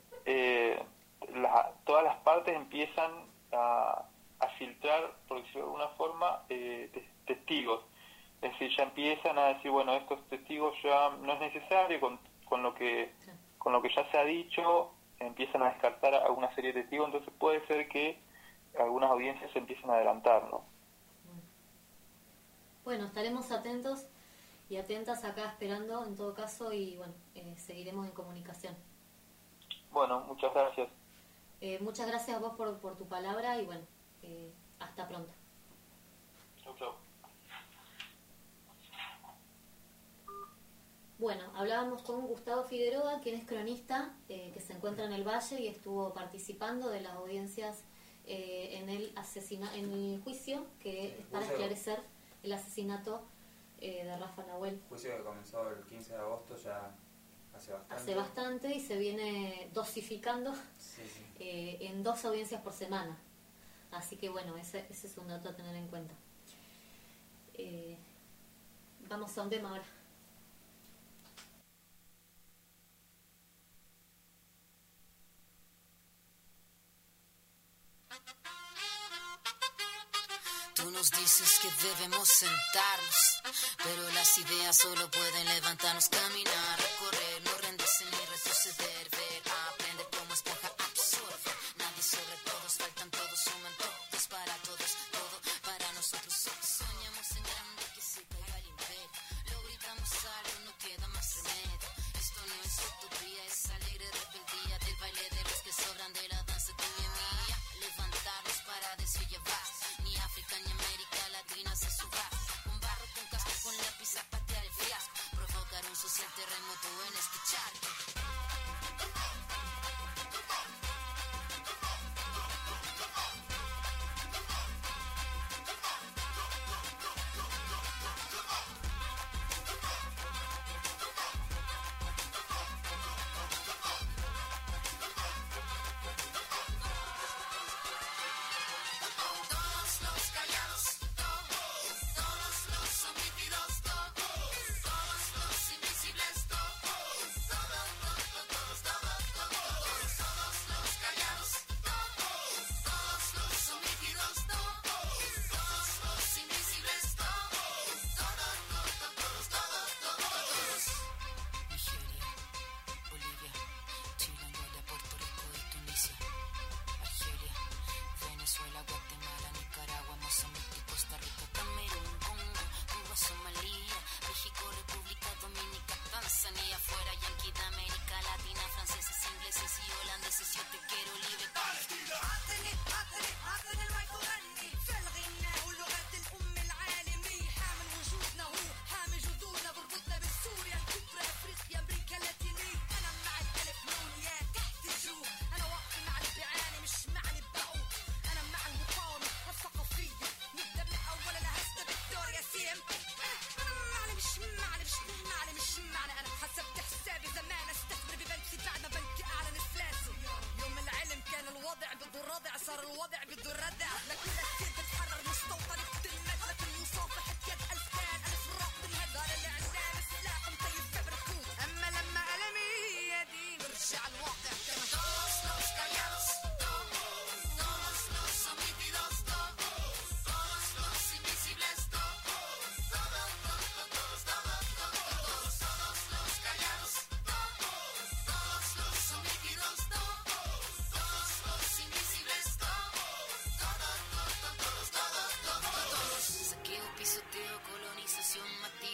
todas las partes empiezan a filtrar, por decirlo de alguna forma, testigos. Es decir, ya empiezan a decir, bueno, estos testigos ya no es necesario, con lo que ya se ha dicho, empiezan a descartar a una serie de testigos, entonces puede ser que algunas audiencias se empiecen a adelantar, ¿no? Bueno, estaremos atentos y atentas acá esperando en todo caso y bueno, seguiremos en comunicación. Bueno, muchas gracias. Muchas gracias a vos por tu palabra y bueno, hasta pronto. Chau, chau. Bueno, hablábamos con Gustavo Figueroa, quien es cronista, que se encuentra en el Valle y estuvo participando de las audiencias en el juicio que es para esclarecer el asesinato de Rafa Nahuel. Juicio que comenzó el 15 de agosto ya hace bastante y se viene dosificando en 2 audiencias por semana. Así que bueno, ese es un dato a tener en cuenta. Vamos a un tema ahora. Tú nos dices que debemos sentarnos, pero las ideas solo pueden levantarnos, caminar, recorrer, no rendirse ni retroceder, ver, aprender como esponja, absorber. Nadie sobre todos, faltan todos, suman todos para todos, todo para nosotros. Soñamos en grande que se caiga el imperio, lo gritamos algo, no queda más remedio. Esto no es utopía, es alegre rebeldía del baile de los que sobran de la danza tuya y mía. Levantarnos para desfillevar. Ni África ni América Latina se suba. Un barro con casco, con lápiz a patear el fiasco. Provocar un social terremoto en este charco.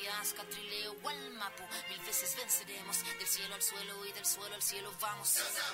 jazz, catrileo o al mapu. 1000 veces venceremos, del cielo al suelo y del suelo al cielo vamos.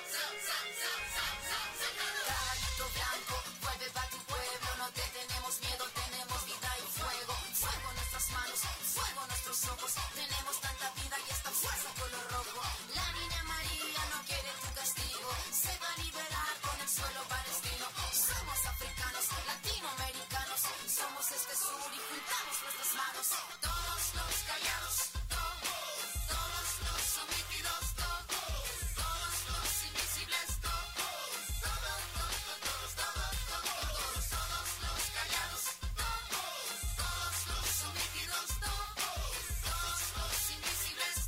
Caballito blanco, vuelve pa' tu pueblo, no te tenemos miedo, tenemos vida y fuego. Fuego en nuestras manos, fuego en nuestros ojos, tenemos tanta vida y esta fuerza color rojo. La niña María no quiere tu castigo, se va a liberar con el suelo palestino. Somos africanos, latinoamericanos, somos este sur y juntamos nuestras manos. Todos los callados, todos los sometidos, todos los invisibles, todos los callados, todos los sometidos, todos los invisibles,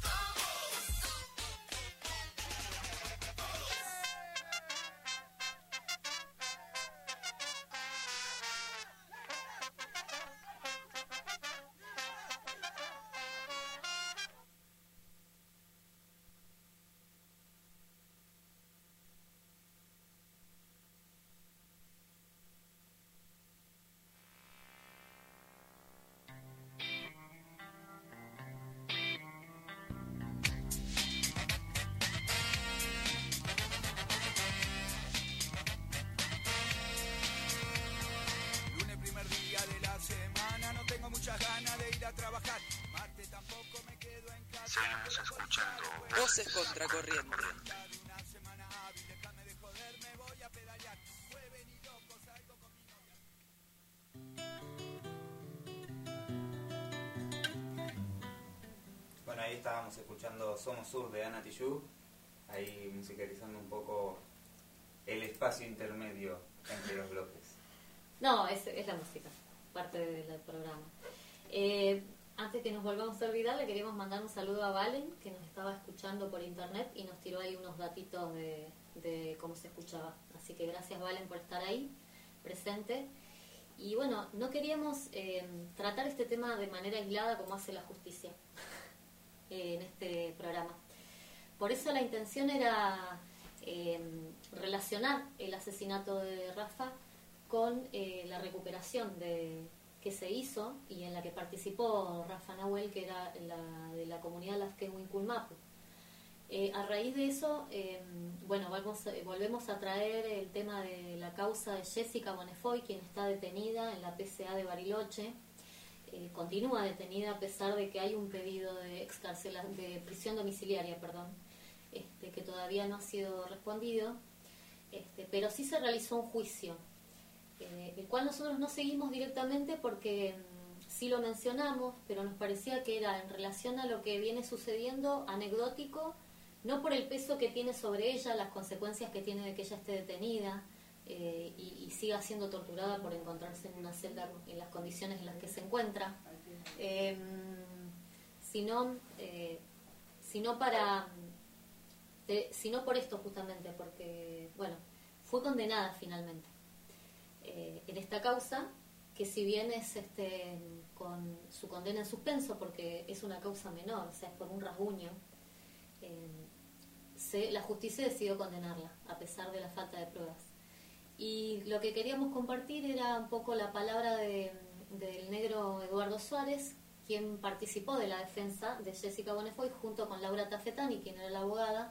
Lunes, primer día de la semana, no tengo muchas ganas de ir a trabajar. Martes tampoco me quedo en casa. Seguimos escuchando Voces Contracorriente. Una semana hábil, déjame de joder, me voy a pedalear. Jueves y loco, salgo con mi novia. Bueno, ahí estábamos escuchando Somos Sur de Ana Tijoux, ahí musicalizando un poco el espacio intermedio entre los bloques. No, es la música, parte del programa. Antes que nos volvamos a olvidar, le queríamos mandar un saludo a Valen, que nos estaba escuchando por internet y nos tiró ahí unos datitos de cómo se escuchaba. Así que gracias, Valen, por estar ahí, presente. Y bueno, no queríamos tratar este tema de manera aislada como hace la justicia en este programa. Por eso la intención era relacionar el asesinato de Rafa con la recuperación que se hizo y en la que participó Rafa Nahuel, que era la de la comunidad Lasquehuinculmapu. A raíz de eso, bueno, volvemos a traer el tema de la causa de Jessica Bonefoy, quien está detenida en la PCA de Bariloche. Continúa detenida a pesar de que hay un pedido de prisión domiciliaria, que todavía no ha sido respondido, pero sí se realizó un juicio, el cual nosotros no seguimos directamente porque sí lo mencionamos, pero nos parecía que era en relación a lo que viene sucediendo anecdótico, no por el peso que tiene sobre ella, las consecuencias que tiene de que ella esté detenida y siga siendo torturada por encontrarse en una celda en las condiciones en las que se encuentra, sino por esto justamente, porque bueno, fue condenada finalmente en esta causa, que si bien es con su condena en suspenso, porque es una causa menor, o sea, es por un rasguño, la justicia decidió condenarla a pesar de la falta de pruebas. Y lo que queríamos compartir era un poco la palabra del negro Eduardo Suárez, quien participó de la defensa de Jessica Bonefoy junto con Laura Tafetani, quien era la abogada,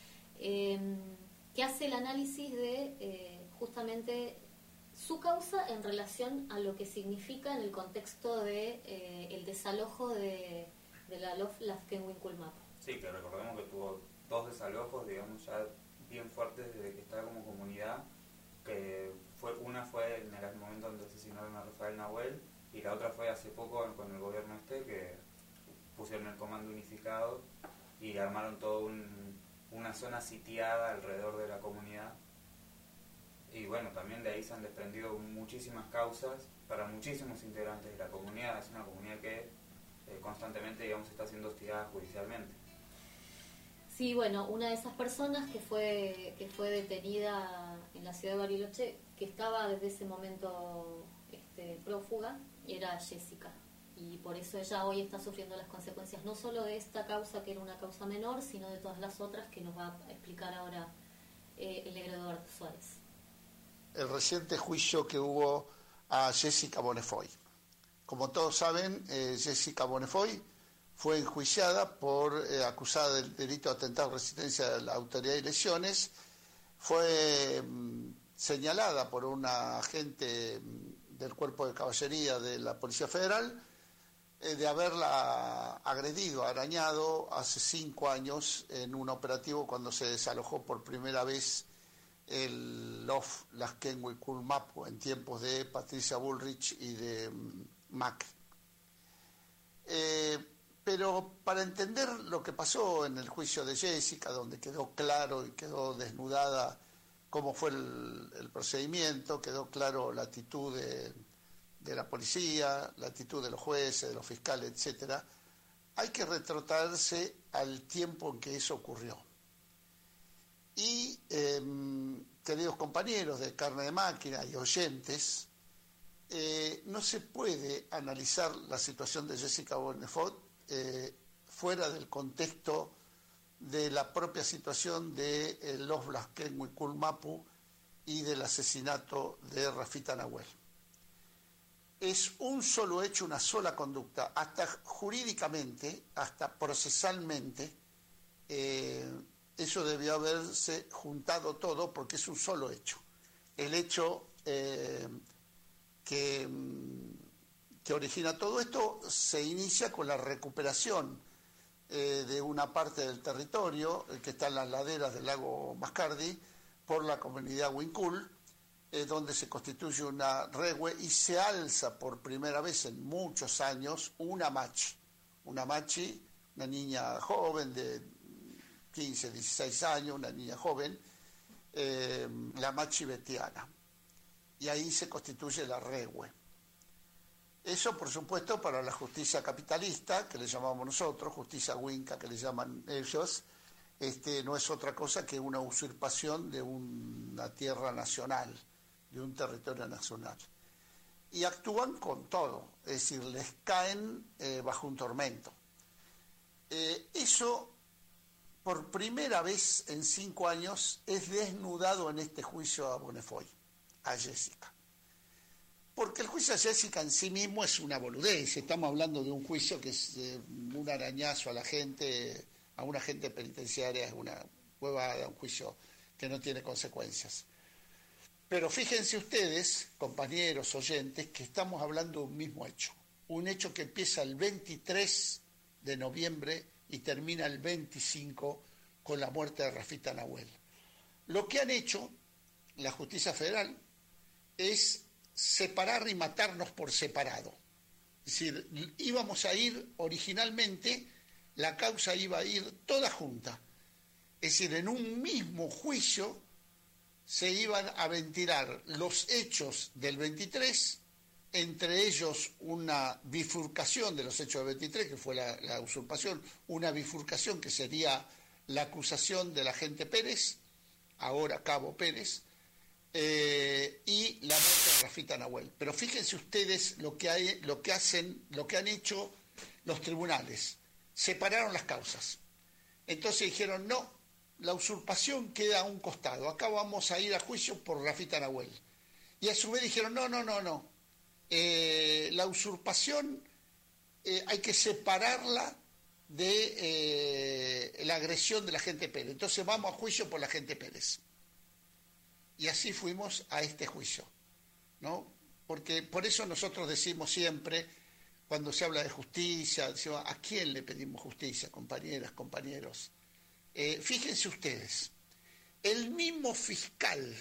que hace el análisis de justamente su causa en relación a lo que significa en el contexto de el desalojo de la LOF Lasquehuinculmapu. Sí, que recordemos que tuvo 2 desalojos, digamos, ya bien fuertes desde que estaba como comunidad, que una fue en el momento donde asesinaron a Rafael Nahuel, y la otra fue hace poco con el gobierno que pusieron el comando unificado y armaron toda una zona sitiada alrededor de la comunidad. Y bueno, también de ahí se han desprendido muchísimas causas para muchísimos integrantes de la comunidad. Es una comunidad que constantemente, digamos, está siendo hostigada judicialmente. Sí, bueno, una de esas personas que fue detenida en la ciudad de Bariloche, que estaba desde ese momento prófuga, era Jessica. Y por eso ella hoy está sufriendo las consecuencias no solo de esta causa, que era una causa menor, sino de todas las otras que nos va a explicar ahora el negro Eduardo Suárez. El reciente juicio que hubo a Jessica Bonefoy. Como todos saben, Jessica Bonefoy fue enjuiciada por acusada del delito de atentado, resistencia a la autoridad y lesiones. Fue señalada por una agente del Cuerpo de Caballería de la Policía Federal de haberla agredido, arañado hace 5 años en un operativo cuando se desalojó por primera vez el LOF Laskenwickulmapu en tiempos de Patricia Bullrich y de Macri. Pero para entender lo que pasó en el juicio de Jessica, donde quedó claro y quedó desnudada cómo fue el procedimiento, quedó claro la actitud de la policía, la actitud de los jueces, de los fiscales, etcétera, hay que retrotraerse al tiempo en que eso ocurrió. Y, queridos compañeros de Carne de Máquina y oyentes, no se puede analizar la situación de Jessica Bonnefont fuera del contexto de la propia situación de los Laskenwickulmapu y del asesinato de Rafita Nahuel. Es un solo hecho, una sola conducta, hasta jurídicamente, hasta procesalmente, eso debió haberse juntado todo porque es un solo hecho. El hecho que origina todo esto se inicia con la recuperación de una parte del territorio que está en las laderas del lago Mascardi por la comunidad Huincul, donde se constituye una regue y se alza por primera vez en muchos años una machi, una niña joven de 15, 16 años, una niña joven, la machi betiana. Y ahí se constituye la regue. Eso, por supuesto, para la justicia capitalista, que le llamamos nosotros, justicia huinca, que le llaman ellos, no es otra cosa que una usurpación de una tierra nacional, de un territorio nacional. Y actúan con todo, es decir, les caen bajo un tormento. Eso, por primera vez en 5 años, es desnudado en este juicio a Bonnefont, a Jessica. Porque el juicio a Jessica en sí mismo es una boludez. Estamos hablando de un juicio que es un arañazo a la gente, a una gente penitenciaria, es una huevada, un juicio que no tiene consecuencias. Pero fíjense ustedes, compañeros, oyentes, que estamos hablando de un mismo hecho. Un hecho que empieza el 23 de noviembre y termina el 25 con la muerte de Rafita Nahuel. Lo que han hecho la justicia federal es separar y matarnos por separado. Es decir, íbamos a ir originalmente, la causa iba a ir toda junta. Es decir, en un mismo juicio se iban a ventilar los hechos del 23, entre ellos una bifurcación de los hechos del 23, que fue la usurpación, una bifurcación que sería la acusación del agente Pérez, ahora Cabo Pérez, y la muerte de Rafita Nahuel. Pero fíjense ustedes lo que han hecho los tribunales. Separaron las causas. Entonces dijeron, no, la usurpación queda a un costado. Acá vamos a ir a juicio por Rafita Nahuel. Y a su vez dijeron, no. La usurpación hay que separarla de la agresión de la agente Pérez. Entonces vamos a juicio por la agente Pérez. Y así fuimos a este juicio, ¿no? Porque por eso nosotros decimos siempre, cuando se habla de justicia, decimos, ¿a quién le pedimos justicia, compañeras, compañeros? Fíjense ustedes, el mismo fiscal,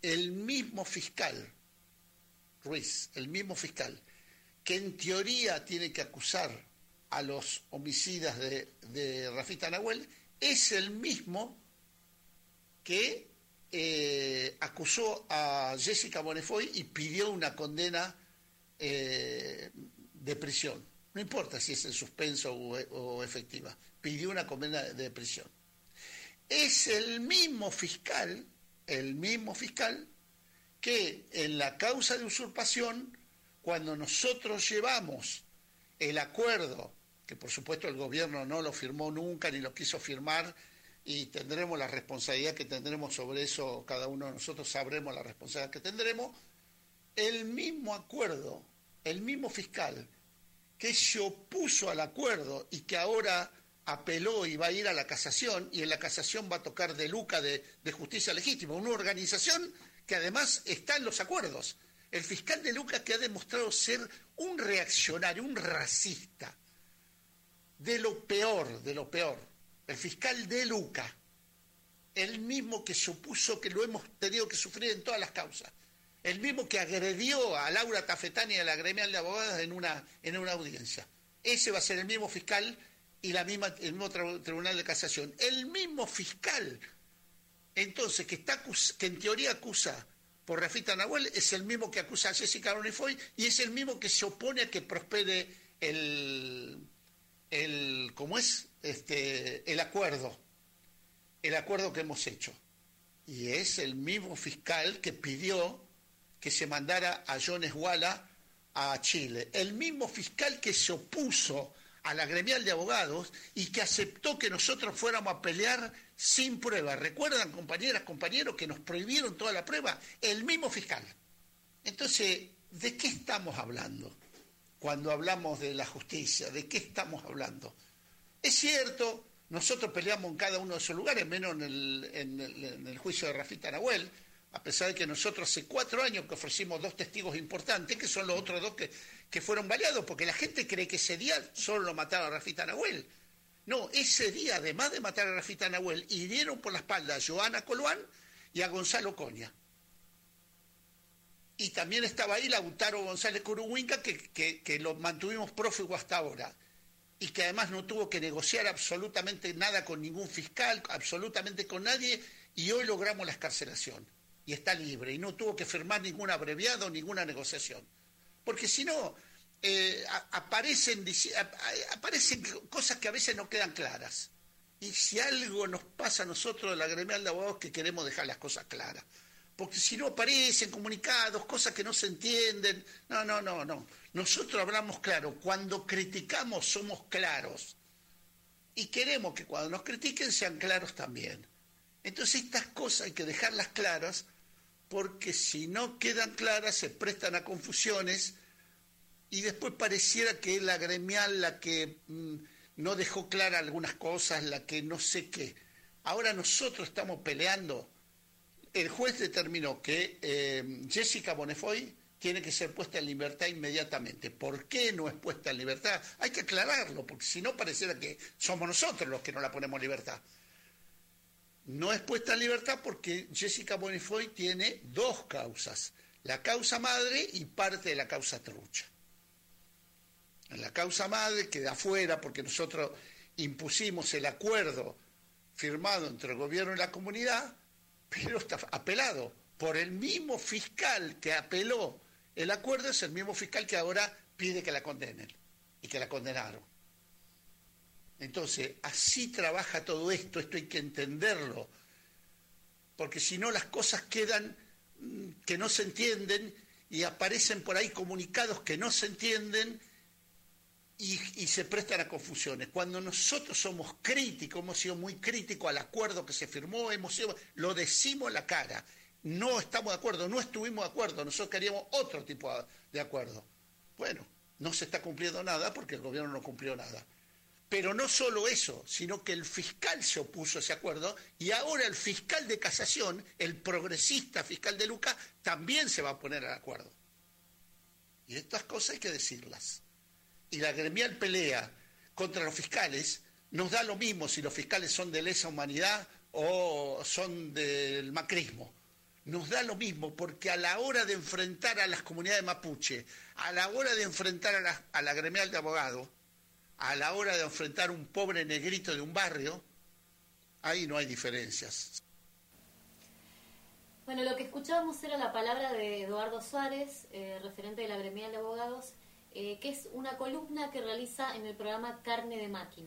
Ruiz, el mismo fiscal, que en teoría tiene que acusar a los homicidas de Rafita Nahuel, es el mismo que acusó a Jessica Bonnefont y pidió una condena de prisión. No importa si es en suspenso o efectiva. Pidió una condena de prisión. Es el mismo fiscal que en la causa de usurpación, cuando nosotros llevamos el acuerdo, que por supuesto el gobierno no lo firmó nunca ni lo quiso firmar, y tendremos la responsabilidad que tendremos sobre eso, cada uno de nosotros sabremos la responsabilidad que tendremos, el mismo acuerdo, el mismo fiscal que se opuso al acuerdo y que ahora apeló y va a ir a la casación, y en la casación va a tocar De Luca de Justicia Legítima, una organización que además está en los acuerdos. El fiscal De Luca, que ha demostrado ser un reaccionario, un racista, de lo peor, el fiscal De Luca, el mismo que supuso que lo hemos tenido que sufrir en todas las causas, el mismo que agredió a Laura Tafetani y a la gremial de abogados en una audiencia. Ese va a ser el mismo fiscal y el mismo Tribunal de Casación. El mismo fiscal, entonces, que en teoría acusa por Rafita Nahuel, es el mismo que acusa a Jessica Bonifoy y es el mismo que se opone a que prospere el acuerdo que hemos hecho. Y es el mismo fiscal que pidió que se mandara a John Esguala a Chile. El mismo fiscal que se opuso a la gremial de abogados y que aceptó que nosotros fuéramos a pelear sin prueba. ¿Recuerdan, compañeras, compañeros, que nos prohibieron toda la prueba? El mismo fiscal. Entonces, ¿de qué estamos hablando cuando hablamos de la justicia? ¿De qué estamos hablando? Es cierto, nosotros peleamos en cada uno de esos lugares, menos en el juicio de Rafita Nahuel, a pesar de que nosotros hace 4 años que ofrecimos 2 testigos importantes, que son los otros 2 que fueron baleados, porque la gente cree que ese día solo lo mataron a Rafita Nahuel. No, ese día, además de matar a Rafita Nahuel, hirieron por la espalda a Joana Coloán y a Gonzalo Coña. Y también estaba ahí Lautaro González Curuhuinca, que lo mantuvimos prófugo hasta ahora, y que además no tuvo que negociar absolutamente nada con ningún fiscal, absolutamente con nadie, y hoy logramos la excarcelación. Y está libre, y no tuvo que firmar ningún abreviado, ninguna negociación. Porque si no, aparecen cosas que a veces no quedan claras. Y si algo nos pasa a nosotros de la gremial de abogados, que queremos dejar las cosas claras. Porque si no aparecen comunicados, cosas que no se entienden. No. Nosotros hablamos claro. Cuando criticamos somos claros. Y queremos que cuando nos critiquen sean claros también. Entonces estas cosas hay que dejarlas claras, porque si no quedan claras se prestan a confusiones y después pareciera que es la gremial la que no dejó claras algunas cosas, la que no sé qué. Ahora nosotros estamos peleando. El juez determinó que Jessica Bonifoy tiene que ser puesta en libertad inmediatamente. ¿Por qué no es puesta en libertad? Hay que aclararlo, porque si no pareciera que somos nosotros los que no la ponemos en libertad. No es puesta en libertad porque Jessica Bonifoy tiene 2 causas, la causa madre y parte de la causa trucha. En la causa madre queda afuera porque nosotros impusimos el acuerdo firmado entre el gobierno y la comunidad, pero está apelado por el mismo fiscal que apeló el acuerdo, es el mismo fiscal que ahora pide que la condenen y que la condenaron. Entonces, así trabaja todo esto hay que entenderlo, porque si no las cosas quedan que no se entienden y aparecen por ahí comunicados que no se entienden y se prestan a confusiones. Cuando nosotros somos críticos, hemos sido muy críticos al acuerdo que se firmó, lo decimos en la cara, no estamos de acuerdo, no estuvimos de acuerdo, nosotros queríamos otro tipo de acuerdo. Bueno, no se está cumpliendo nada porque el gobierno no cumplió nada. Pero no solo eso, sino que el fiscal se opuso a ese acuerdo y ahora el fiscal de casación, el progresista fiscal De Luca, también se va a poner al acuerdo. Y estas cosas hay que decirlas. Y la gremial pelea contra los fiscales, nos da lo mismo si los fiscales son de lesa humanidad o son del macrismo. Nos da lo mismo porque a la hora de enfrentar a las comunidades mapuche, a la hora de enfrentar a la gremial de abogados, a la hora de enfrentar un pobre negrito de un barrio, ahí no hay diferencias. Bueno, lo que escuchábamos era la palabra de Eduardo Suárez, referente de la gremial de abogados, que es una columna que realiza en el programa Carne de Máquina.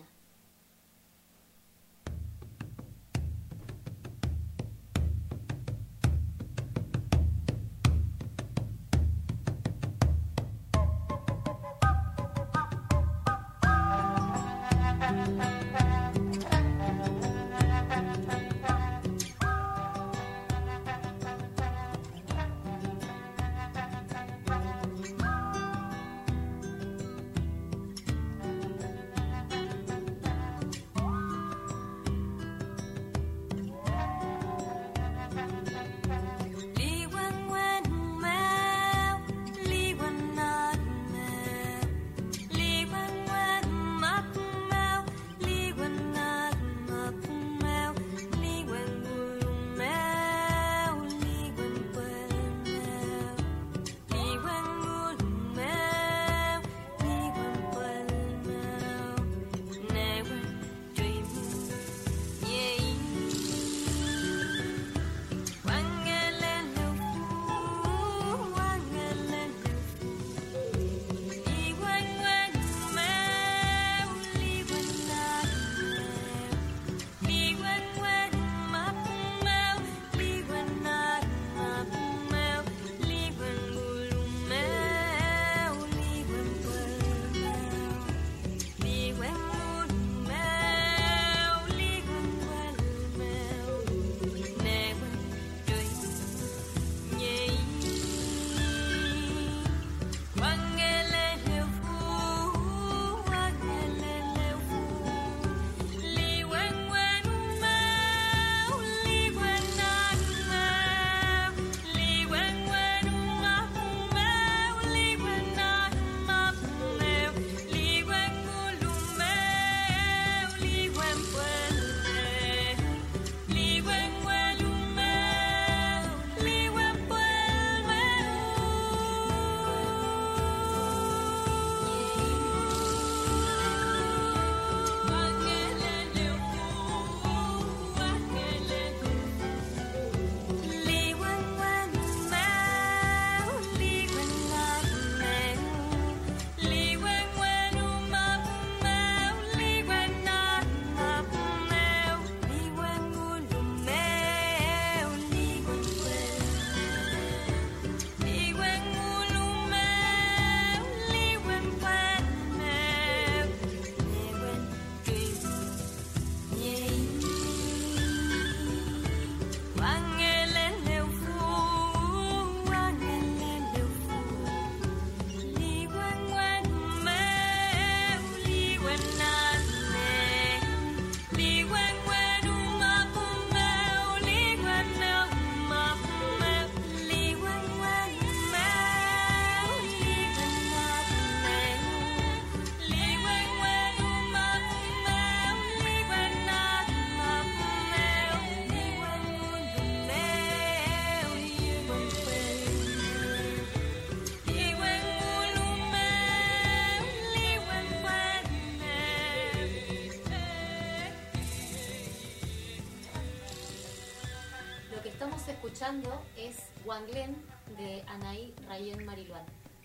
escuchando es Wanglen de Anaí Rayen Mariluán.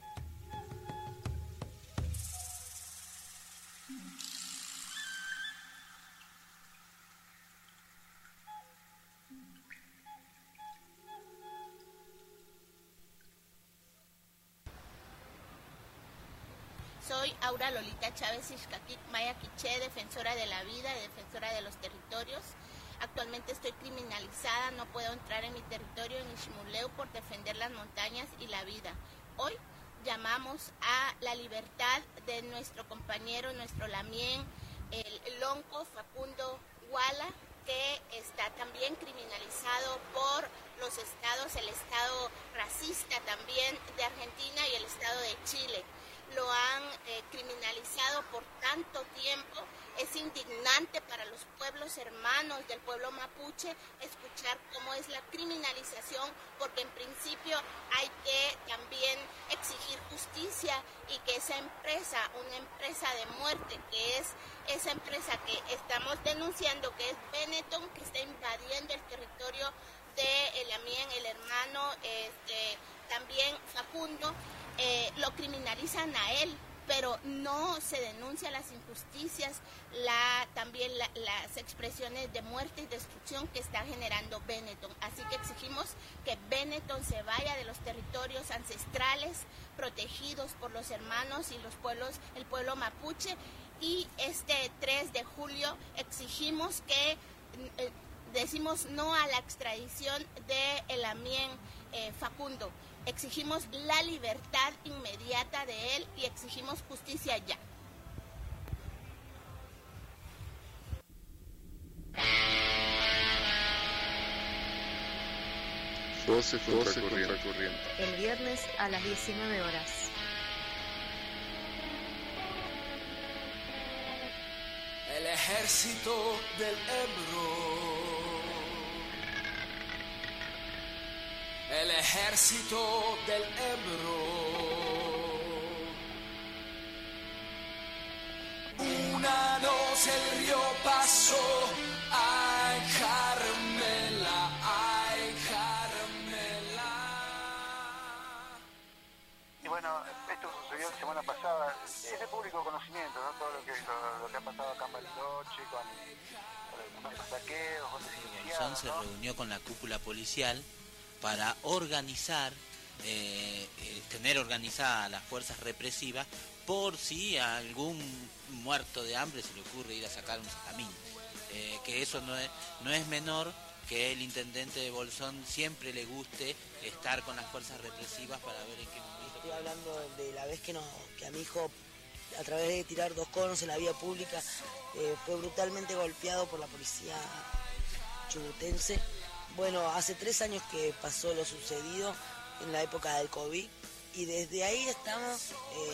Soy Aura Lolita Chávez Ixcaquic Maya Quiché, defensora de la vida y defensora de los territorios. Actualmente estoy criminalizada, no puedo entrar en mi territorio en Ixmuleu por defender las montañas y la vida. Hoy llamamos a la libertad de nuestro compañero, nuestro lamien, el lonco Facundo Huala, que está también criminalizado por los estados, el estado racista también de Argentina y el estado de Chile. Lo han criminalizado por tanto tiempo. Es indignante para los pueblos hermanos del pueblo mapuche escuchar cómo es la criminalización, porque en principio hay que también exigir justicia y que esa empresa, una empresa de muerte, que es esa empresa que estamos denunciando, que es Benetton, que está invadiendo el territorio de Lamien, el hermano, también Facundo, lo criminalizan a él, pero no se denuncian las injusticias, también las expresiones de muerte y destrucción que está generando Benetton. Así que exigimos que Benetton se vaya de los territorios ancestrales protegidos por los hermanos y los pueblos, el pueblo mapuche, y este 3 de julio exigimos que decimos no a la extradición de Lamien Facundo. Exigimos la libertad inmediata de él y exigimos justicia ya. Voces contra corriente. El viernes a las 19 horas. El ejército del Ebro. El ejército del Ebro. Una noche el río pasó. Ay, Carmela, ay, Carmela. Y bueno, esto sucedió la semana pasada. Es de público conocimiento, ¿no? Todo lo que ha pasado acá en Bariloche, con los saqueos, con Bolsón se reunió con la cúpula policial para organizar, tener organizadas las fuerzas represivas por si a algún muerto de hambre se le ocurre ir a sacar un salamín. Que eso no es menor, que el intendente de Bolsón siempre le guste estar con las fuerzas represivas para ver en qué momento. Estoy hablando de la vez que a mi hijo, a través de tirar 2 conos en la vía pública, fue brutalmente golpeado por la policía chubutense. Bueno, hace 3 años que pasó lo sucedido en la época del COVID y desde ahí estamos...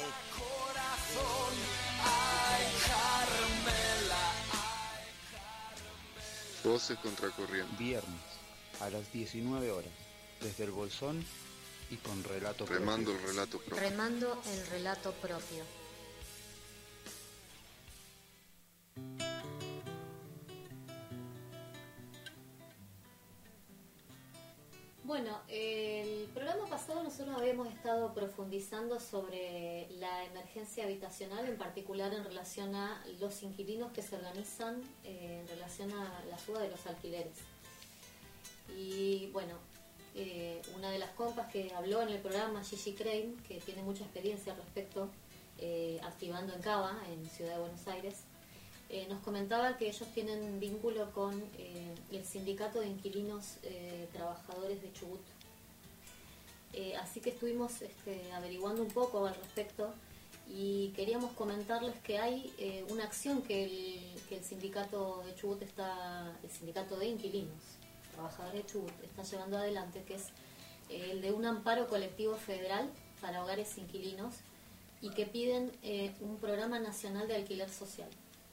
Voces contra corriente. Viernes a las 19 horas, desde el Bolsón y con relato propio. Remando el relato propio. Remando el relato propio. Bueno, el programa pasado nosotros habíamos estado profundizando sobre la emergencia habitacional, en particular en relación a los inquilinos que se organizan en relación a la suba de los alquileres. Y bueno, una de las compas que habló en el programa, Gigi Crane, que tiene mucha experiencia al respecto, activando en Cava, en Ciudad de Buenos Aires, nos comentaba que ellos tienen vínculo con el sindicato de inquilinos trabajadores de Chubut. Así que estuvimos averiguando un poco al respecto y queríamos comentarles que hay una acción que el sindicato de Chubut el sindicato de inquilinos trabajadores de Chubut está llevando adelante, que es el de un amparo colectivo federal para hogares inquilinos y que piden un programa nacional de alquiler social.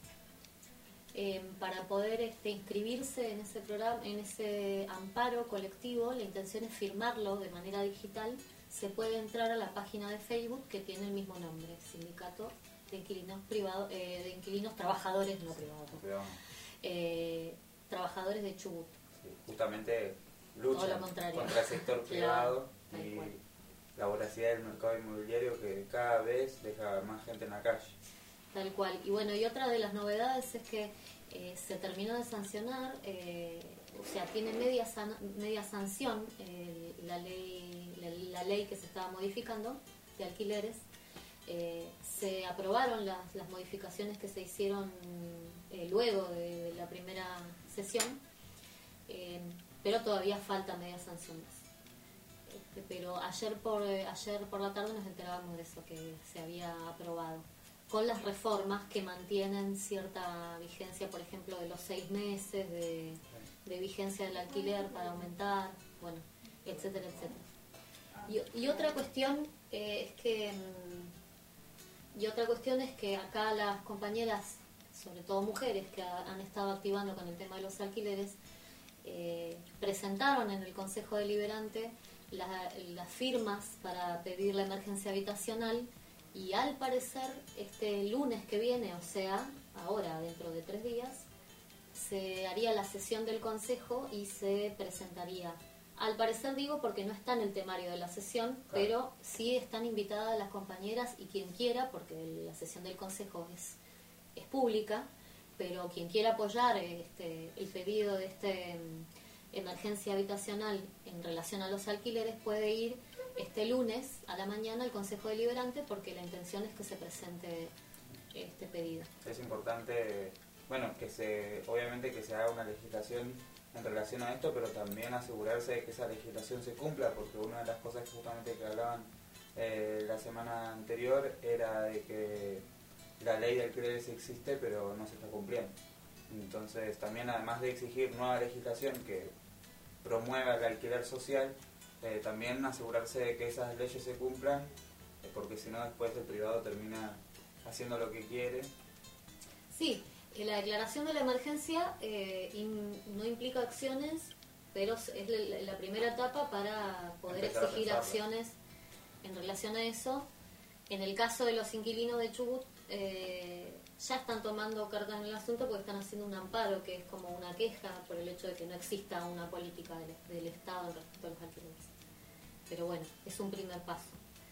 Para poder inscribirse en ese programa, en ese amparo colectivo, la intención es firmarlo de manera digital. Se puede entrar a la página de Facebook que tiene el mismo nombre, Sindicato de Inquilinos Privados, de Inquilinos Trabajadores, no privados, trabajadores de Chubut. Sí, justamente luchan lo contrario. contra el sector Claro, privado tal y cual. la voracidad del mercado inmobiliario que cada vez deja más gente en la calle. Tal cual. Y bueno, y otra de las novedades es que se terminó de sancionar, o sea, tiene media sanción la ley que se estaba modificando de alquileres. Se aprobaron las modificaciones que se hicieron luego de la primera sesión, pero todavía falta media sanción más. Pero ayer por la tarde nos enterábamos de eso, que se había aprobado, con las reformas que mantienen cierta vigencia, por ejemplo, de los 6 meses de vigencia del alquiler para aumentar, bueno, etcétera, etcétera. Y otra cuestión es que acá las compañeras, sobre todo mujeres que han estado activando con el tema de los alquileres, presentaron en el Consejo Deliberante las firmas para pedir la emergencia habitacional, y al parecer este lunes que viene, o sea, ahora dentro de 3 días, se haría la sesión del Consejo y se presentaría. Al parecer digo porque no está en el temario de la sesión, claro, pero sí están invitadas las compañeras y quien quiera, porque la sesión del Consejo es pública, pero quien quiera apoyar el pedido de emergencia habitacional en relación a los alquileres puede ir este lunes a la mañana al Consejo Deliberante, porque la intención es que se presente este pedido. Es importante, bueno, obviamente que se haga una legislación en relación a esto, pero también asegurarse de que esa legislación se cumpla, porque una de las cosas que justamente que hablaban la semana anterior era de que la ley de alquileres existe, pero no se está cumpliendo. Entonces también, además de exigir nueva legislación que promueva el alquiler social, también asegurarse de que esas leyes se cumplan, porque si no después el privado termina haciendo lo que quiere. Sí, la declaración de la emergencia no implica acciones, pero es la primera etapa para poder exigir acciones en relación a eso. En el caso de los inquilinos de Chubut, ya están tomando cartas en el asunto porque están haciendo un amparo, que es como una queja por el hecho de que no exista una política del Estado respecto a los alquileres. Pero bueno, es un primer paso.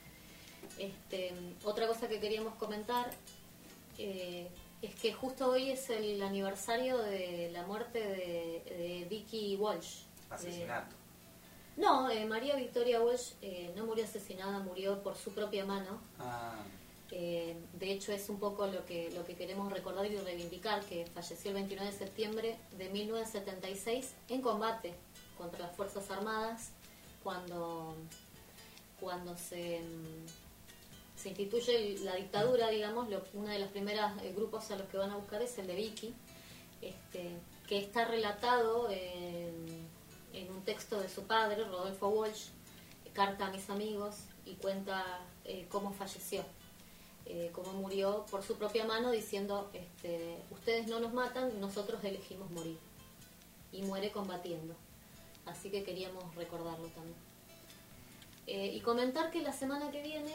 Otra cosa que queríamos comentar es que justo hoy es el aniversario de la muerte de Vicky Walsh. Asesinato. No, María Victoria Walsh no murió asesinada, murió por su propia mano. De hecho es un poco lo que queremos recordar y reivindicar, que falleció el 29 de septiembre de 1976 en combate contra las Fuerzas Armadas, cuando se instituye la dictadura, digamos. Uno de los primeros grupos a los que van a buscar es el de Vicky, que está relatado en un texto de su padre, Rodolfo Walsh, Carta a mis amigos, y cuenta cómo falleció, cómo murió por su propia mano, diciendo, ustedes no nos matan, nosotros elegimos morir, y muere combatiendo. Así que queríamos recordarlo también. Y comentar que la semana que viene,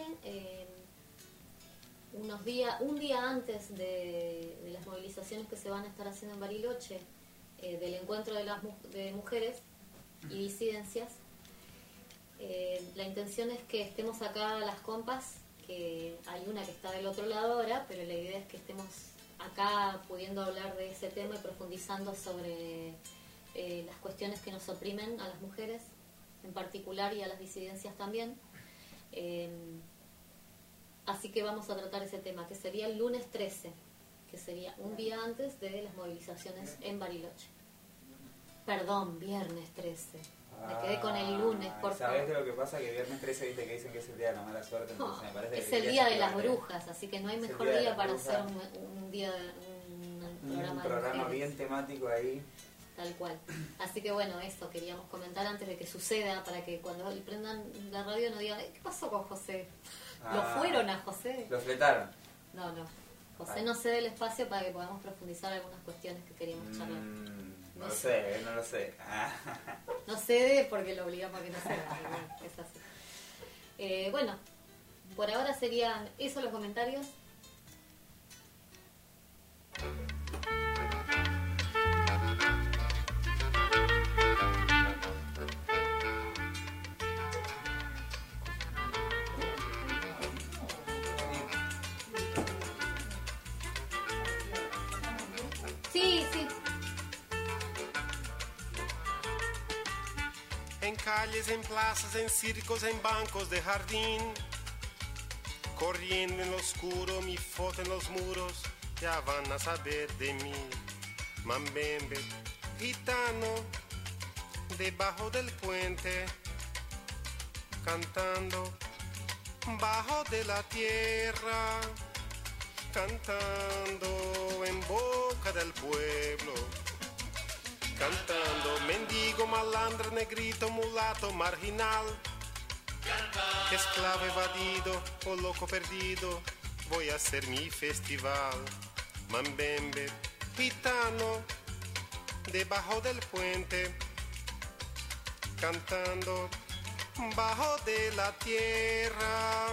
un día antes de las movilizaciones que se van a estar haciendo en Bariloche, del encuentro de mujeres y disidencias, la intención es que estemos acá las compas, que hay una que está del otro lado ahora, pero la idea es que estemos acá pudiendo hablar de ese tema y profundizando sobre las cuestiones que nos oprimen a las mujeres en particular y a las disidencias también. Así que vamos a tratar ese tema, que sería el lunes 13, que sería un día antes de las movilizaciones en Bariloche. Perdón, viernes 13. Me quedé con el lunes, por favor. ¿Sabés de lo que pasa? Que viernes 13, viste que dicen que es el día de la mala suerte, entonces me parece es que el día de las brujas, así que no hay mejor día para hacer un programa bien temático ahí. Tal cual. Así que bueno, eso queríamos comentar antes de que suceda, para que cuando prendan la radio no digan, ¿qué pasó con José? ¿Lo fueron a José? ¿Lo fletaron? No. José no cede el espacio para que podamos profundizar algunas cuestiones que queríamos charlar. No lo sé. No cede porque lo obligamos a que no ceda. Es así. Bueno, por ahora serían esos los comentarios. Sí, sí. En calles, en plazas, en circos, en bancos de jardín, corriendo en lo oscuro, mi foto en los muros, ya van a saber de mí. Mambembe, gitano, debajo del puente, cantando, bajo de la tierra, cantando en boca del pueblo. Cantando, mendigo, malandro, negrito, mulato, marginal, esclavo evadido o loco perdido, voy a hacer mi festival. Mambembe, gitano, debajo del puente, cantando, bajo de la tierra,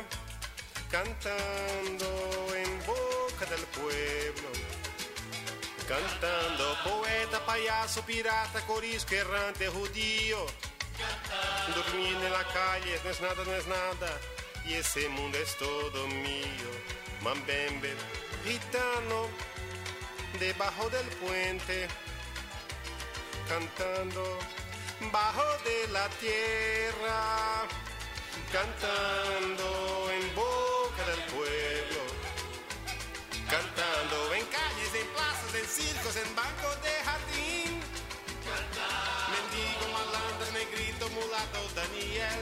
cantando en boca del pueblo. Cantando, poeta, payaso, pirata, corisco, errante, judío. Durmiendo en la calle, no es nada, y ese mundo es todo mío. Mambembe, gitano, debajo del puente, cantando, bajo de la tierra, cantando en boca del pueblo. Cantando en calles, en plazas, en circos, en bancos de jardín. Mendigo, malandro, negrito, mulato, Daniel.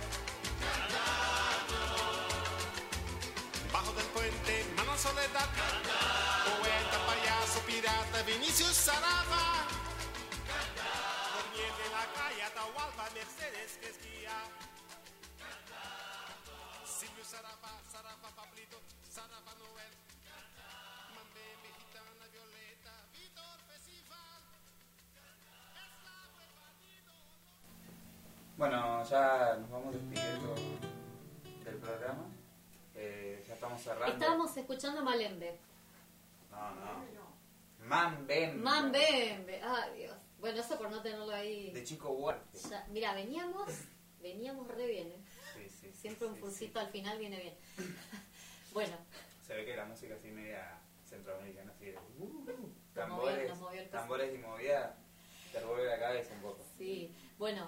Bajo del puente, mano soledad. Poeta, payaso, pirata, Vinicius Saraba. Durmiendo en la calle, Atahualpa, Mercedes, que esquía. Silvio Saraba, Saraba, Pablito, Saraba, Noel. Bueno, ya nos vamos despidiendo del programa. Ya estamos cerrando. Estábamos escuchando Malembe. No. Mambembe. Mambembe. Ay, Dios. Bueno, eso por no tenerlo ahí. De Chico Huarte. Mira, veníamos re bien, ¿eh? Sí. Siempre un pulsito al final viene bien. Bueno. Se ve que la música así media centroamericana, así de nos movió el tambores y movida, te revuelve la cabeza un poco. Sí, bueno,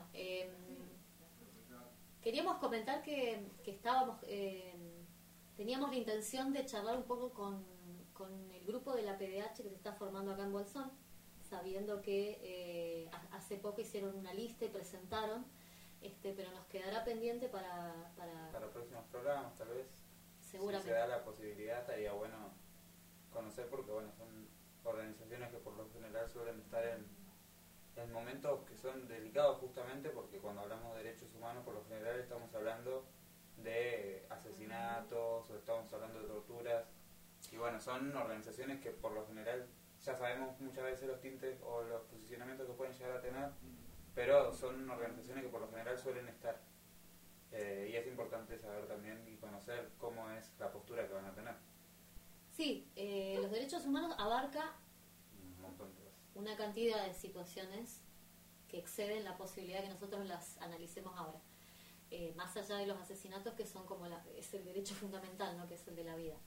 queríamos comentar que estábamos, teníamos la intención de charlar un poco con el grupo de la PDH que se está formando acá en Bolsón, sabiendo que hace poco hicieron una lista y presentaron, pero nos quedará pendiente para próximos programas, tal vez. Seguramente. Si se da la posibilidad, estaría bueno conocer, porque bueno, son organizaciones que por lo general suelen estar en momentos que son delicados, justamente porque cuando hablamos de derechos humanos por lo general estamos hablando de asesinatos o estamos hablando de torturas, y bueno, son organizaciones que por lo general ya sabemos muchas veces los tintes o los posicionamientos que pueden llegar a tener, pero son organizaciones que por lo general suelen estar, y es importante saber también y conocer cómo es la postura que van a tener. Sí, los derechos humanos abarca Un montón de cosas. una cantidad de situaciones que exceden la posibilidad de que nosotros las analicemos ahora. Más allá de los asesinatos, que son como es el derecho fundamental, ¿no? Que es el de la vida.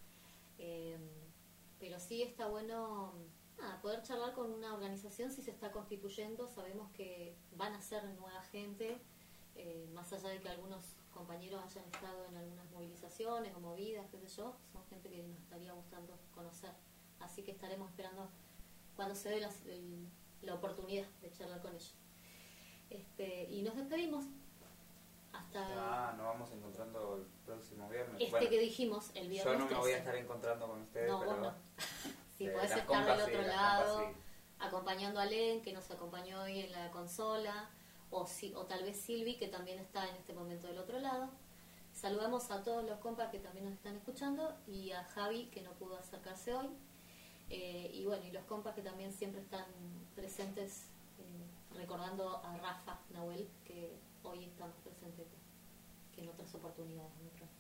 Pero sí está bueno poder charlar con una organización si se está constituyendo. Sabemos que van a ser nueva gente, más allá de que algunos compañeros hayan estado en algunas movilizaciones o movidas, qué sé yo, son gente que nos estaría gustando conocer. Así que estaremos esperando cuando se dé la oportunidad de charlar con ellos. Y nos despedimos hasta nos vamos encontrando el próximo viernes. que dijimos el viernes. Yo no me 13. voy a estar encontrando con ustedes, No, pero vos no. Sí, podés las estar compas del sí, otro las lado, compas sí. acompañando a Len, que nos acompañó hoy en la consola, o tal vez Silvi, que también está en este momento del otro lado. Saludamos a todos los compas que también nos están escuchando, y a Javi, que no pudo acercarse hoy. Y bueno, y los compas que también siempre están presentes, recordando a Rafa Nahuel, que hoy está más presente que en otras oportunidades.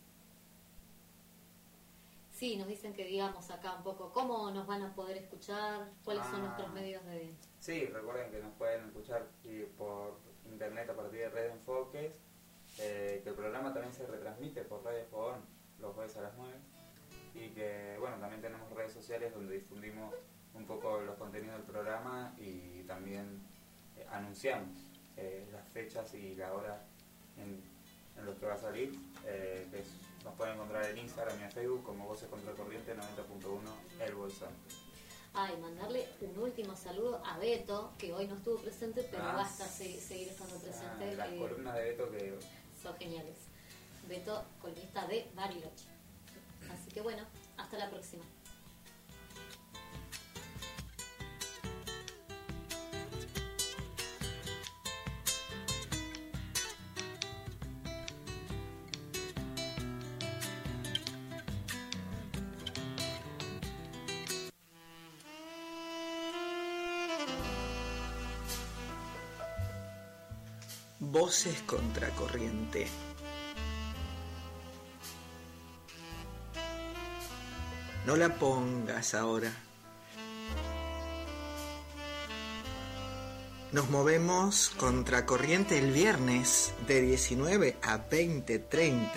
Sí, nos dicen que digamos acá un poco cómo nos van a poder escuchar, cuáles son nuestros medios de... Sí, recuerden que nos pueden escuchar por internet a partir de Red Enfoques, que el programa también se retransmite por Radio Fogón los jueves a las 9, y que bueno, también tenemos redes sociales donde difundimos un poco los contenidos del programa y también anunciamos las fechas y la hora en los que va a salir. Nos pueden encontrar en Instagram y en Facebook como Voces Contra Corriente 90.1 El Bolsón. Y mandarle un último saludo a Beto, que hoy no estuvo presente, pero va a estar seguir estando presente. Las columnas de Beto que son geniales. Beto, columnista de Bariloche. Así que bueno, hasta la próxima. Voces Contra Corriente. No la pongas ahora. Nos movemos contra corriente el viernes de 19 a 20:30.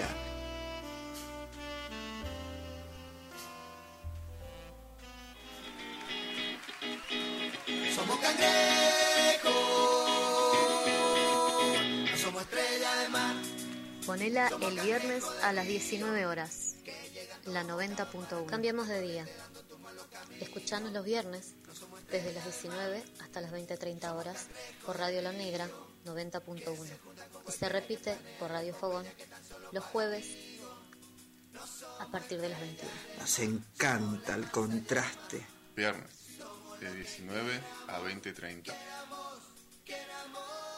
Somos cangrejos, no somos estrella de mar. Ponela el viernes a las 19 horas. La 90.1. Cambiamos de día. Escuchanos los viernes desde las 19 hasta las 20:30 horas por Radio La Negra 90.1. Y se repite por Radio Fogón los jueves a partir de las 21. Nos encanta el contraste. Viernes, de 19 a 20:30.